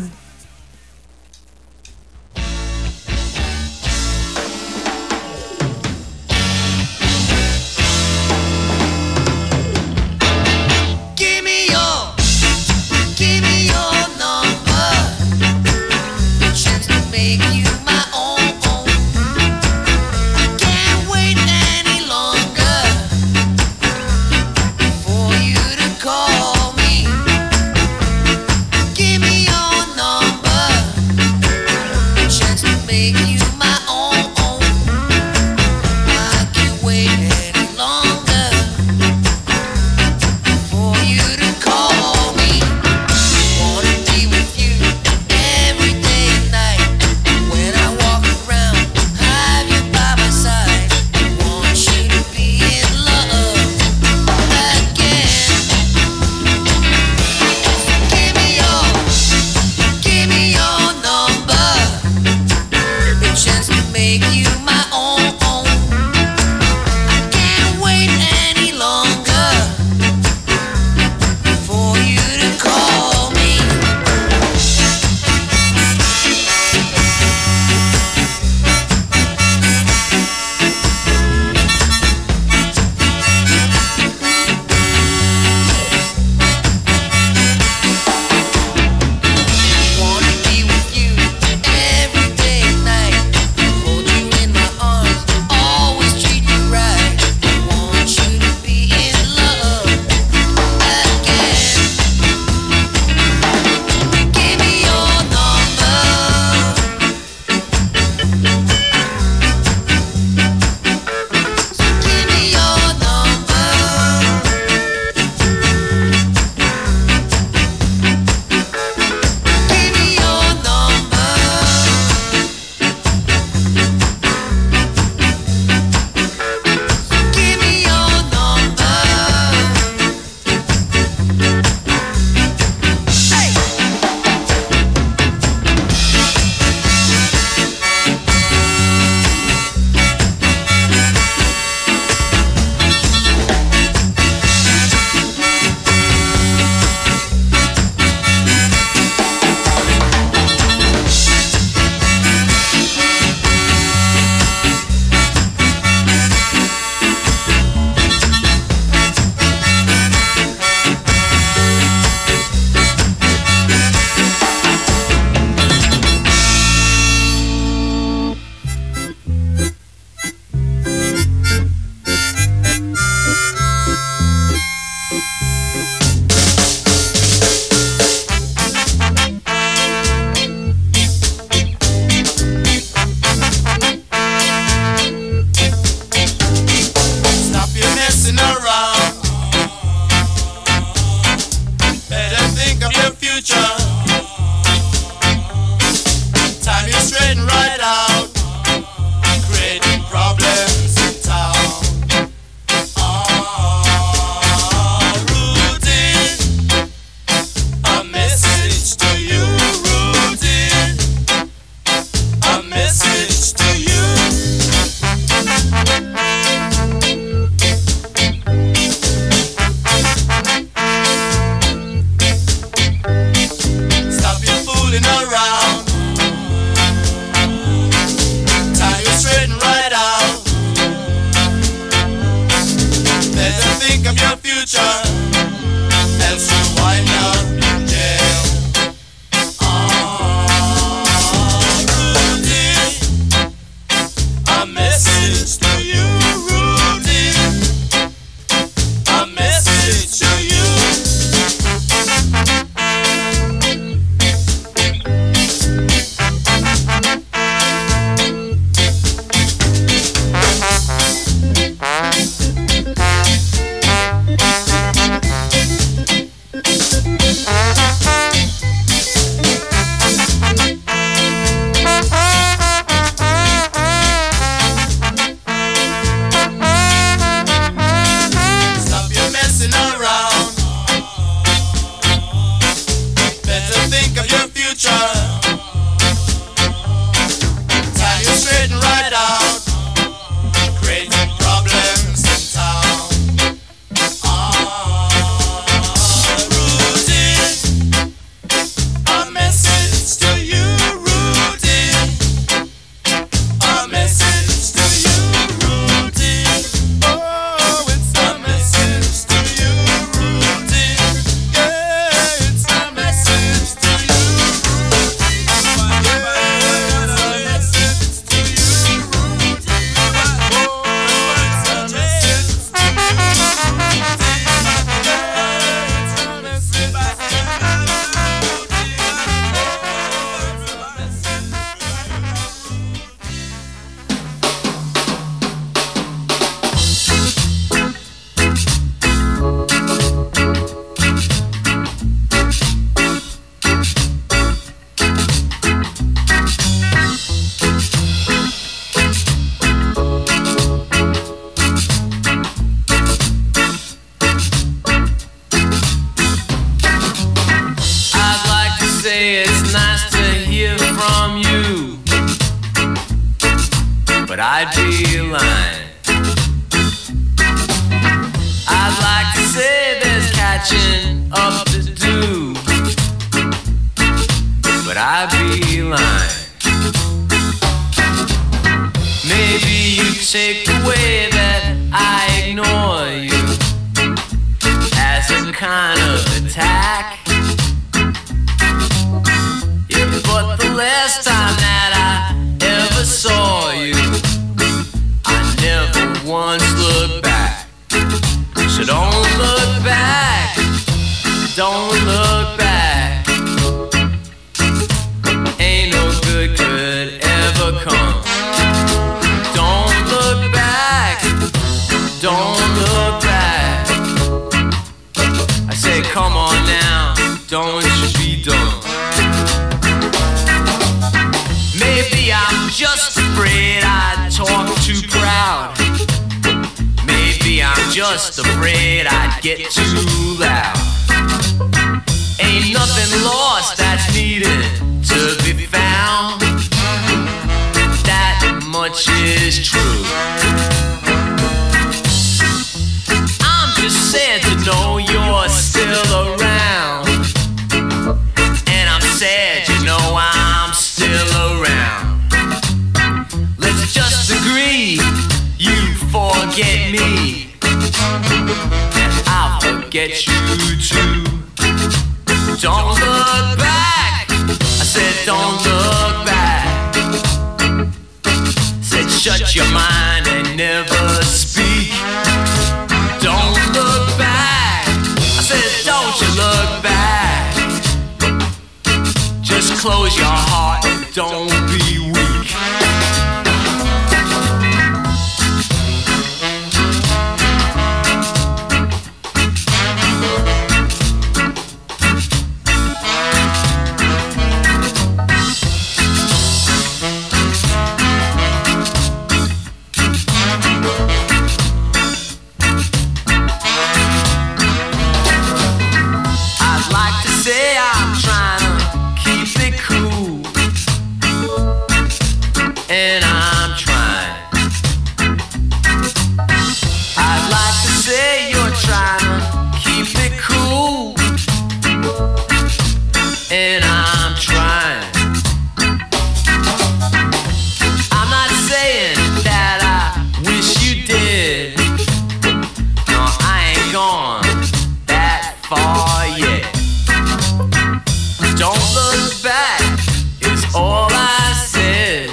I'd be lying. I'd like to say there's catching up to do, but I'd be lying. Maybe you take the way that I ignore you as a kind of attack. Yeah, but the last time that I ever saw you, I never once looked back. So don't look back, don't look back. Ain't no good could ever come. Don't look back, don't look back. I say come on now, don't you be dumb. Maybe I'm just afraid I talk too proud. Maybe I'm just afraid I'd get too loud. Ain't nothing lost that's needed to be found. That much is true. I'm just sad to know you're still around. And I'm sad you know I'm still around. Let's just agree you forget me, and I'll forget you too. Don't look back, I said don't look back. Said shut your mind and never speak. Don't look back, I said don't you look back. Just close your heart and don't be weak. And I'm trying. I'd like to say you're trying to keep it cool, and I'm trying. I'm not saying that I wish you did. No, I ain't gone that far yet. Don't look back, is all I said.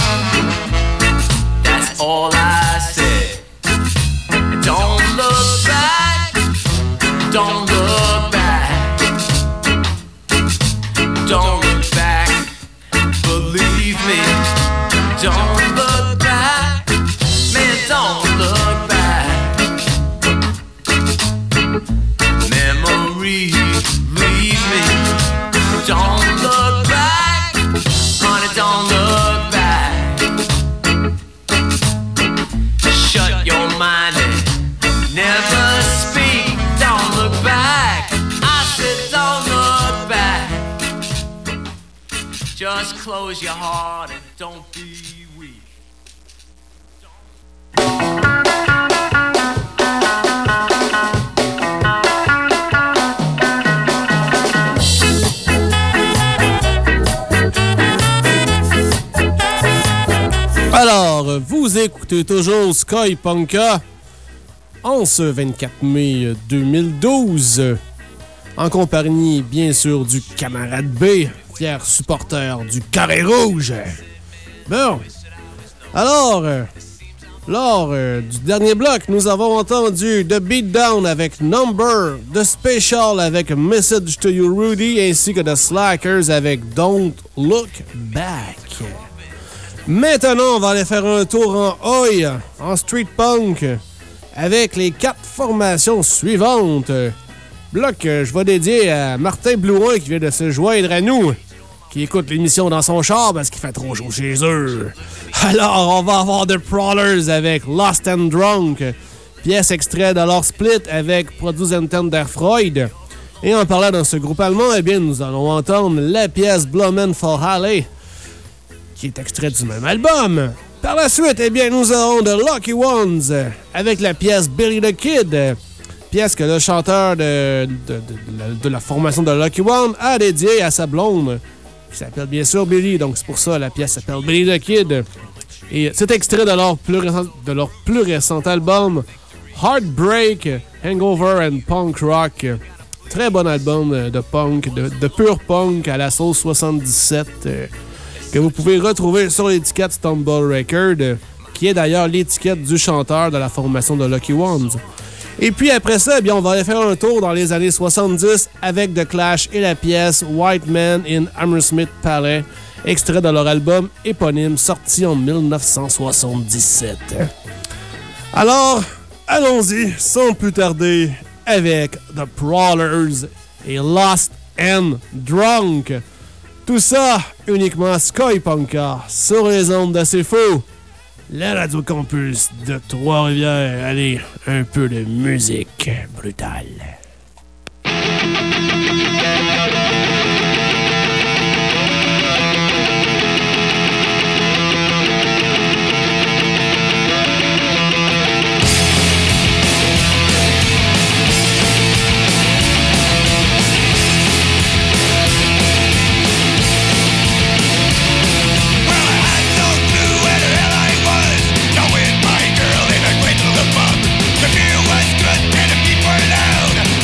All I said. Don't look back, don't look back, don't look back, believe me. Don't look back, man, don't look back. Memories leave me. Don't look back, honey, don't look back. Shut your mind and never speak. Don't look back, I said don't look back. Just close your heart and don't be weak. Alors, vous écoutez toujours Sky Punka en ce vingt-quatre mai deux mille douze, en compagnie, bien sûr, du camarade B, fier supporter du Carré Rouge. Bon, alors, lors euh, du dernier bloc, nous avons entendu The Beatdown avec Number, The Special avec Message to You Rudy, ainsi que The Slackers avec Don't Look Back. Maintenant, on va aller faire un tour en Oi, en street punk, avec les quatre formations suivantes. Bloc que je vais dédier à Martin Blouin qui vient de se joindre à nous, qui écoute l'émission dans son char parce qu'il fait trop chaud chez eux. Alors, on va avoir The Prowlers avec Lost and Drunk, pièce extrait de leur split avec Produzenten der Freud. Et en parlant de ce groupe allemand, eh bien, nous allons entendre la pièce Blumen for Halle, qui est extrait du même album. Par la suite, eh bien, nous aurons The Lucky Ones avec la pièce Billy the Kid, pièce que le chanteur de, de, de, de la formation de Lucky One a dédiée à sa blonde, qui s'appelle bien sûr Billy, donc c'est pour ça la pièce s'appelle Billy the Kid. Et c'est extrait de leur plus récent, de leur plus récent album Heartbreak, Hangover and Punk Rock. Très bon album de punk, de, de pur punk à la sauce soixante-dix-sept, euh, que vous pouvez retrouver sur l'étiquette Stumble Record, euh, qui est d'ailleurs l'étiquette du chanteur de la formation de Lucky Ones. Et puis après ça, eh bien, on va aller faire un tour dans les années soixante-dix avec The Clash et la pièce White Man in Hammersmith Palais, extrait de leur album éponyme sorti en dix-neuf cent soixante-dix-sept. Alors, allons-y, sans plus tarder, avec The Prowlers et Lost and Drunk. Tout ça uniquement Sky Punka sur les ondes de C'est Fou, la Radio Campus de Trois-Rivières. Allez, un peu de musique brutale. The beer was good and the people were loud.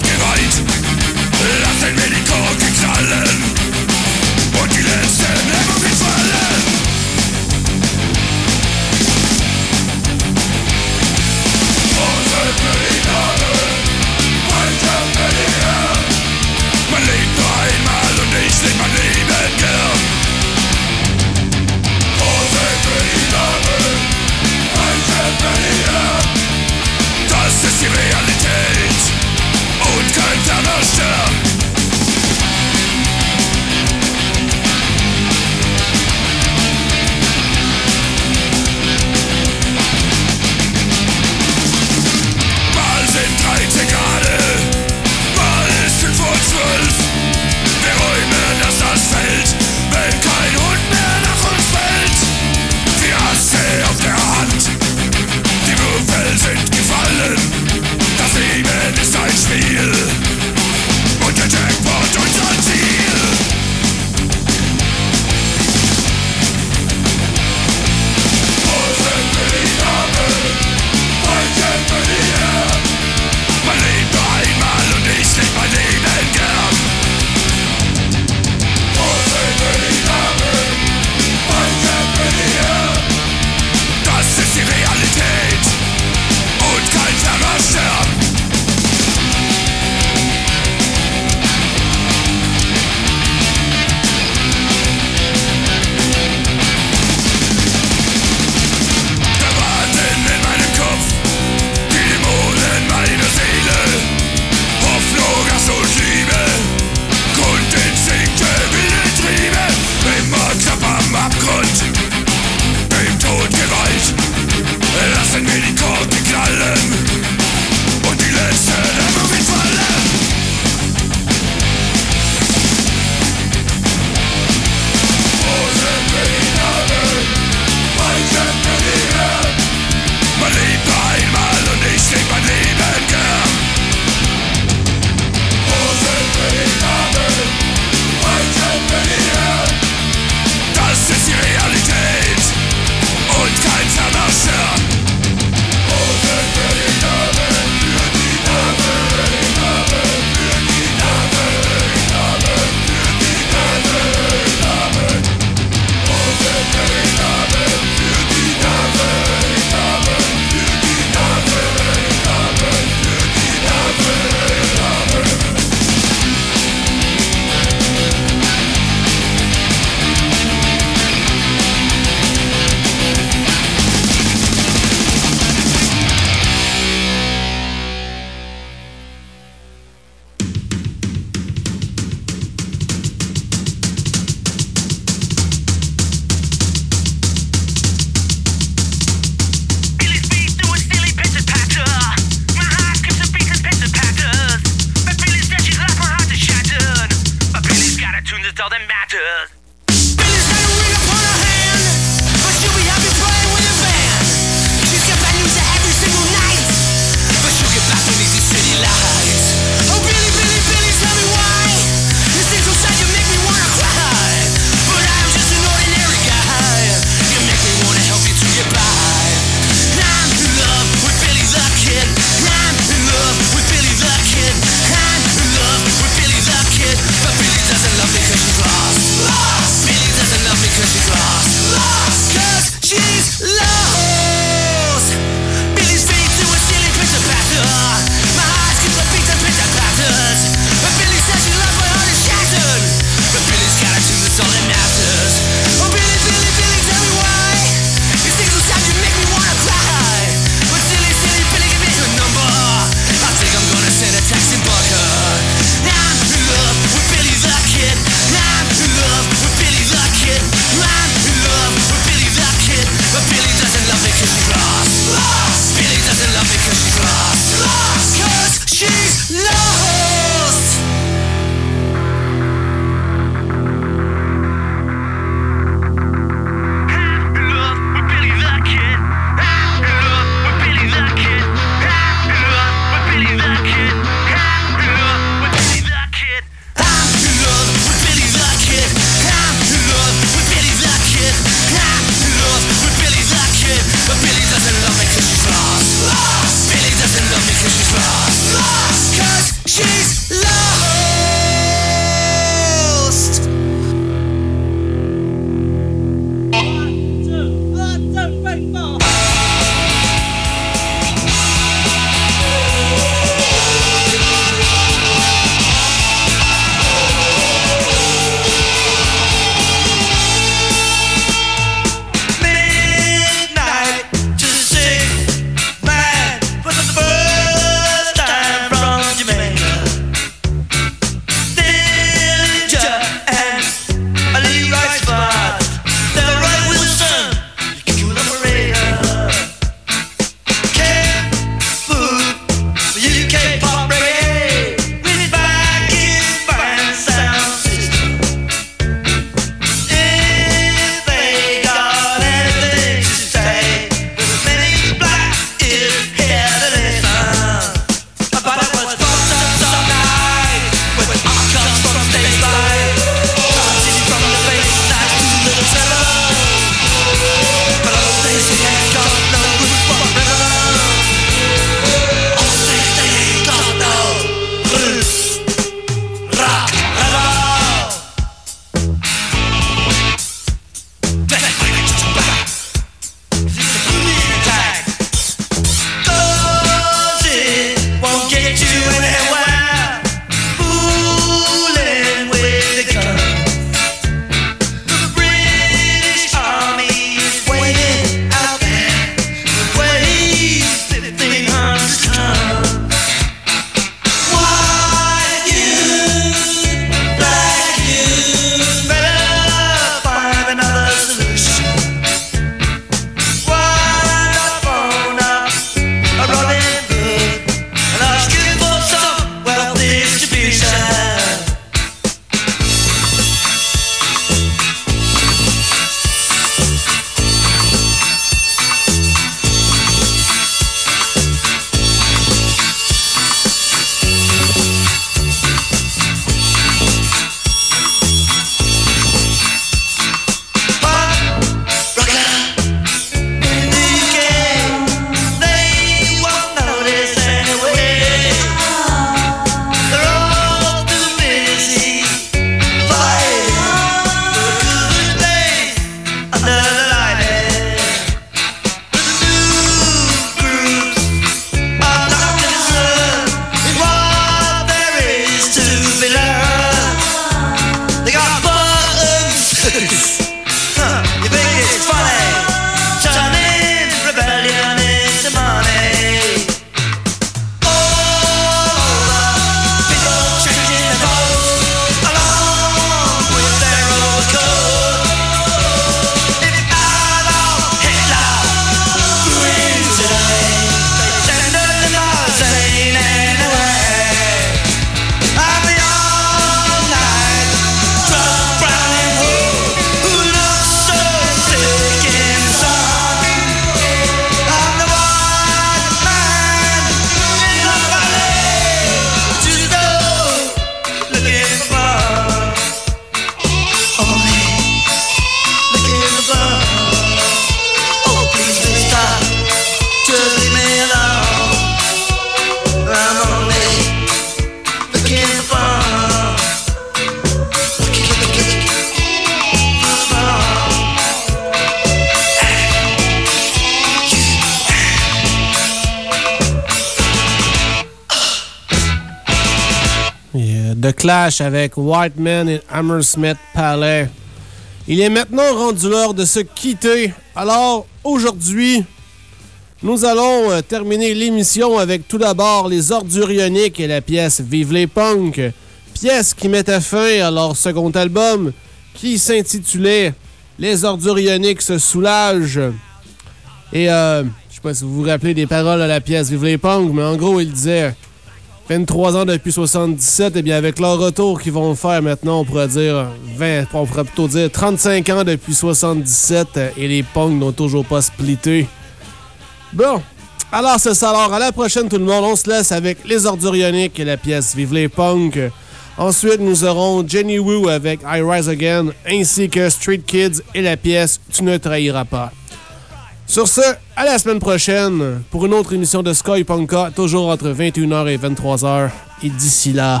The Clash avec Whiteman et Hammersmith Palais. Il est maintenant rendu l'heure de se quitter. Alors, aujourd'hui, nous allons euh, terminer l'émission avec tout d'abord les Ordures Ioniques et la pièce Vive les punks. Pièce qui mettait fin à leur second album qui s'intitulait Les Ordures Ioniques se soulagent. Et euh, je sais pas si vous vous rappelez des paroles à la pièce Vive les punks, mais en gros, il disait vingt-trois ans depuis soixante-dix-sept, et bien avec leur retour qu'ils vont faire maintenant, on pourrait dire vingt, on pourrait plutôt dire trente-cinq ans depuis soixante-dix-sept, et les punks n'ont toujours pas splitté. Bon, alors c'est ça. Alors, à la prochaine tout le monde, on se laisse avec les Ordures Ioniques et la pièce Vive les punks. Ensuite, nous aurons Jenny Wu avec I Rise Again, ainsi que Street Kids et la pièce Tu ne trahiras pas. Sur ce, à la semaine prochaine pour une autre émission de Sky Punka, toujours entre vingt et une heures et vingt-trois heures. Et d'ici là,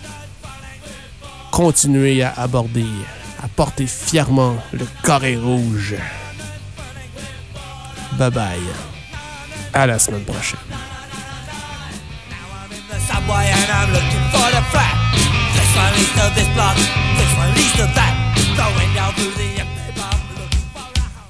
continuez à aborder, à porter fièrement le carré rouge. Bye bye. À la semaine prochaine. This one leads to this block, this one leads to that. Going down through the empty bar, looking for a house.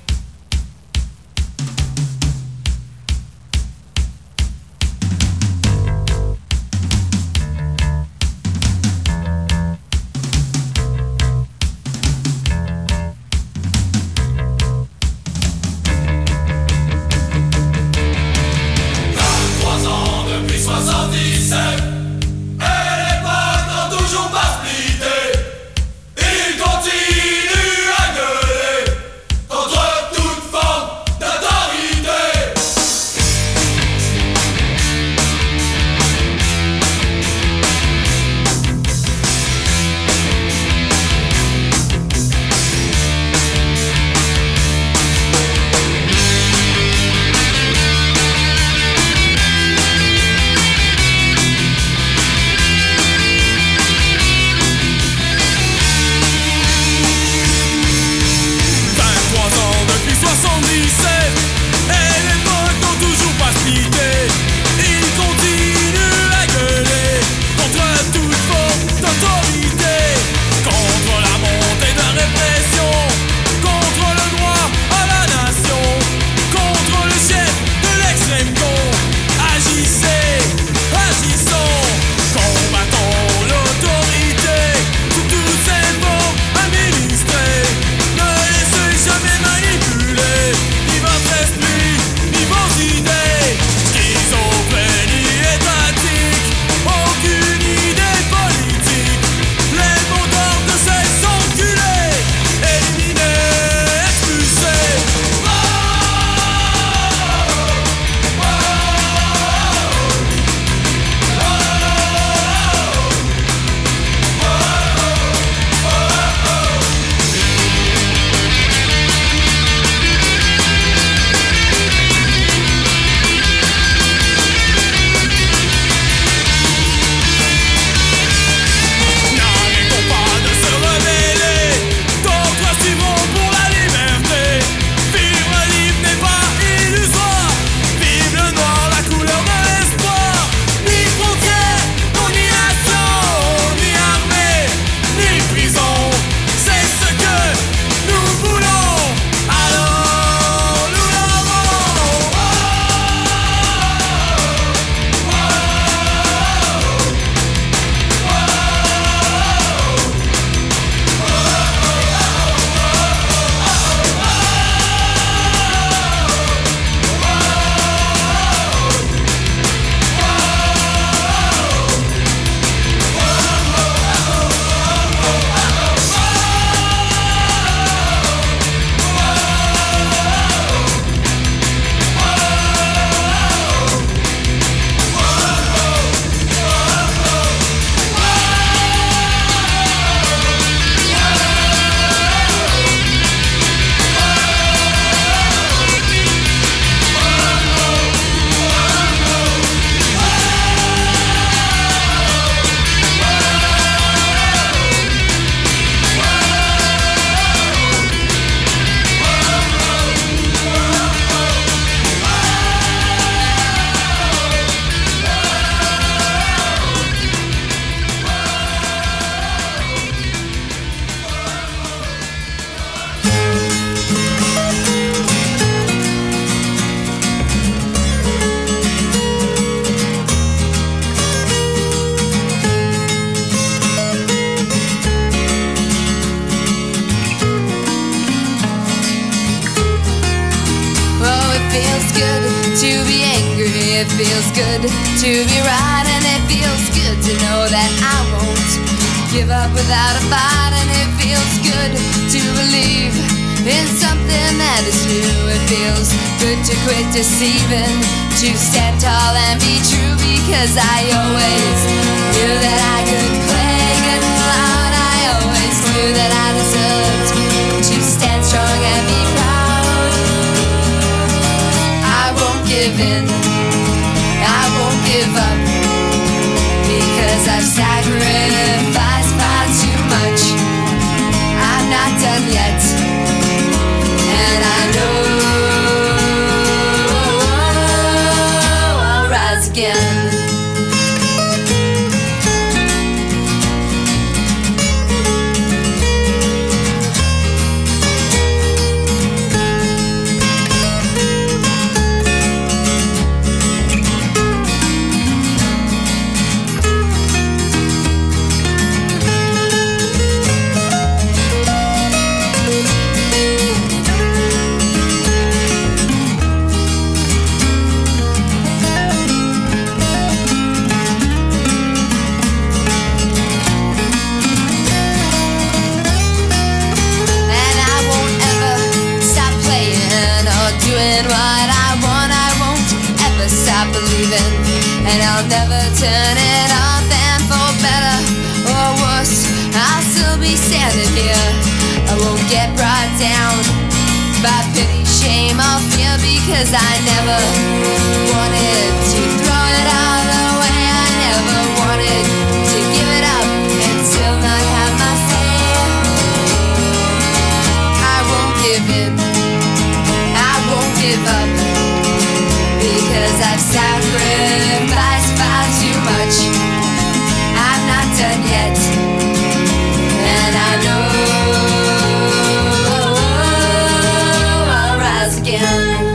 vingt-trois ans depuis soixante-dix-sept. Toujours pas splitté, il continue à gueuler. feels good to be angry, it feels good to be right, and it feels good to know that I won't give up without a fight, and it feels good to believe in something that is new. It feels good to quit deceiving, to stand tall and be true, because I always knew that I could play good and loud. I always knew that I deserved to stand strong and be proud. I won't give in, I won't give up, because I've sacrificed far too much. I'm not done yet, and I know I'll rise again. What I want, I won't ever stop believing, and I'll never turn it off. And for better or worse, I'll still be standing here. I won't get brought down by pity, shame, or fear, because I never wanted to throw it all away. I never wanted to give it up and still not have my say. I won't give in, give up, because I've sacrificed far too much. I'm not done yet, and I know I'll rise again.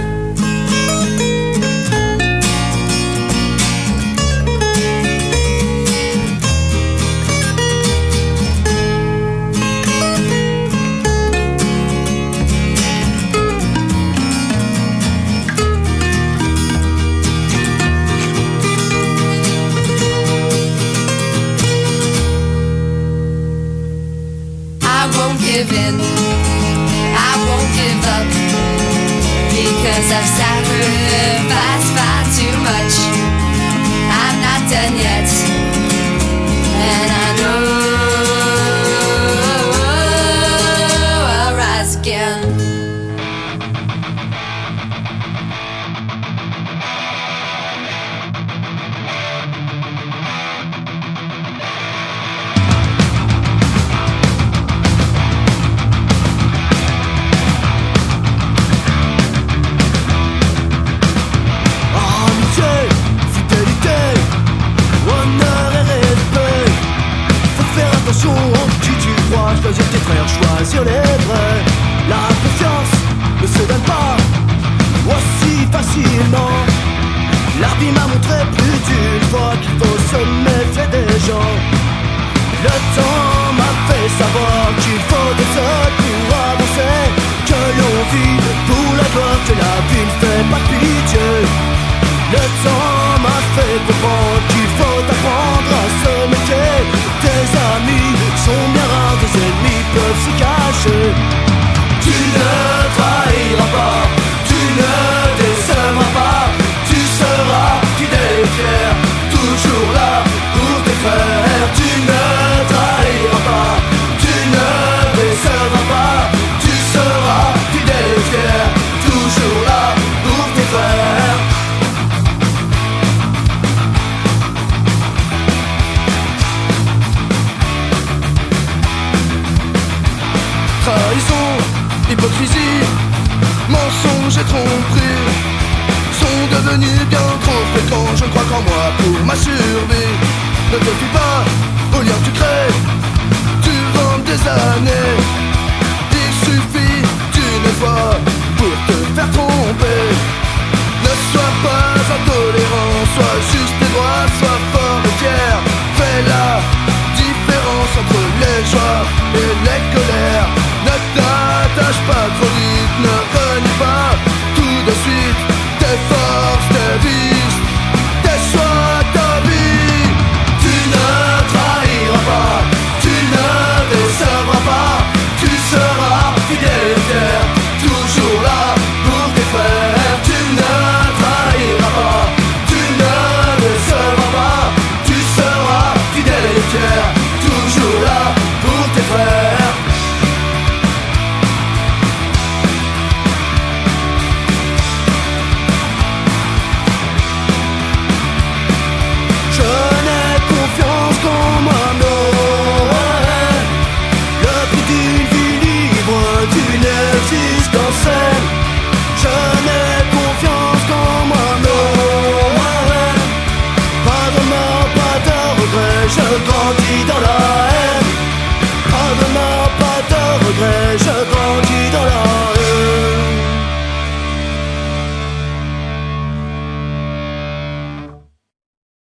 Give in, I won't give up, because I've sacrificed far too much. I'm not done yet, and I know I'll rise again. Choisir tes frères, choisir les vrais. La confiance ne se donne pas aussi facilement. La vie m'a montré plus d'une fois qu'il faut se méfier des gens. Le temps m'a fait savoir qu'il faut des autres pour avancer, que l'on vit pour la gloire, que la vie ne fait pas pitié. Le temps m'a fait comprendre qu'il faut apprendre à se méfier. Tes amis sont bien rares, tes ennemis peuvent s'y cacher. Tu ne trahiras pas, tu ne décevras pas, tu seras fidèle et fier, toujours là pour tes frères. Tu ne trahiras pas, tu ne décevras pas, tu seras fidèle et fier, toujours là pour tes frères. Trahison, hypocrisie, mensonge et tromperie sont devenus bien trop fréquents. Je crois qu'en moi pour ma survie. Ne te fie pas au lien que tu crées durant des années. Il suffit d'une fois pour te faire tromper.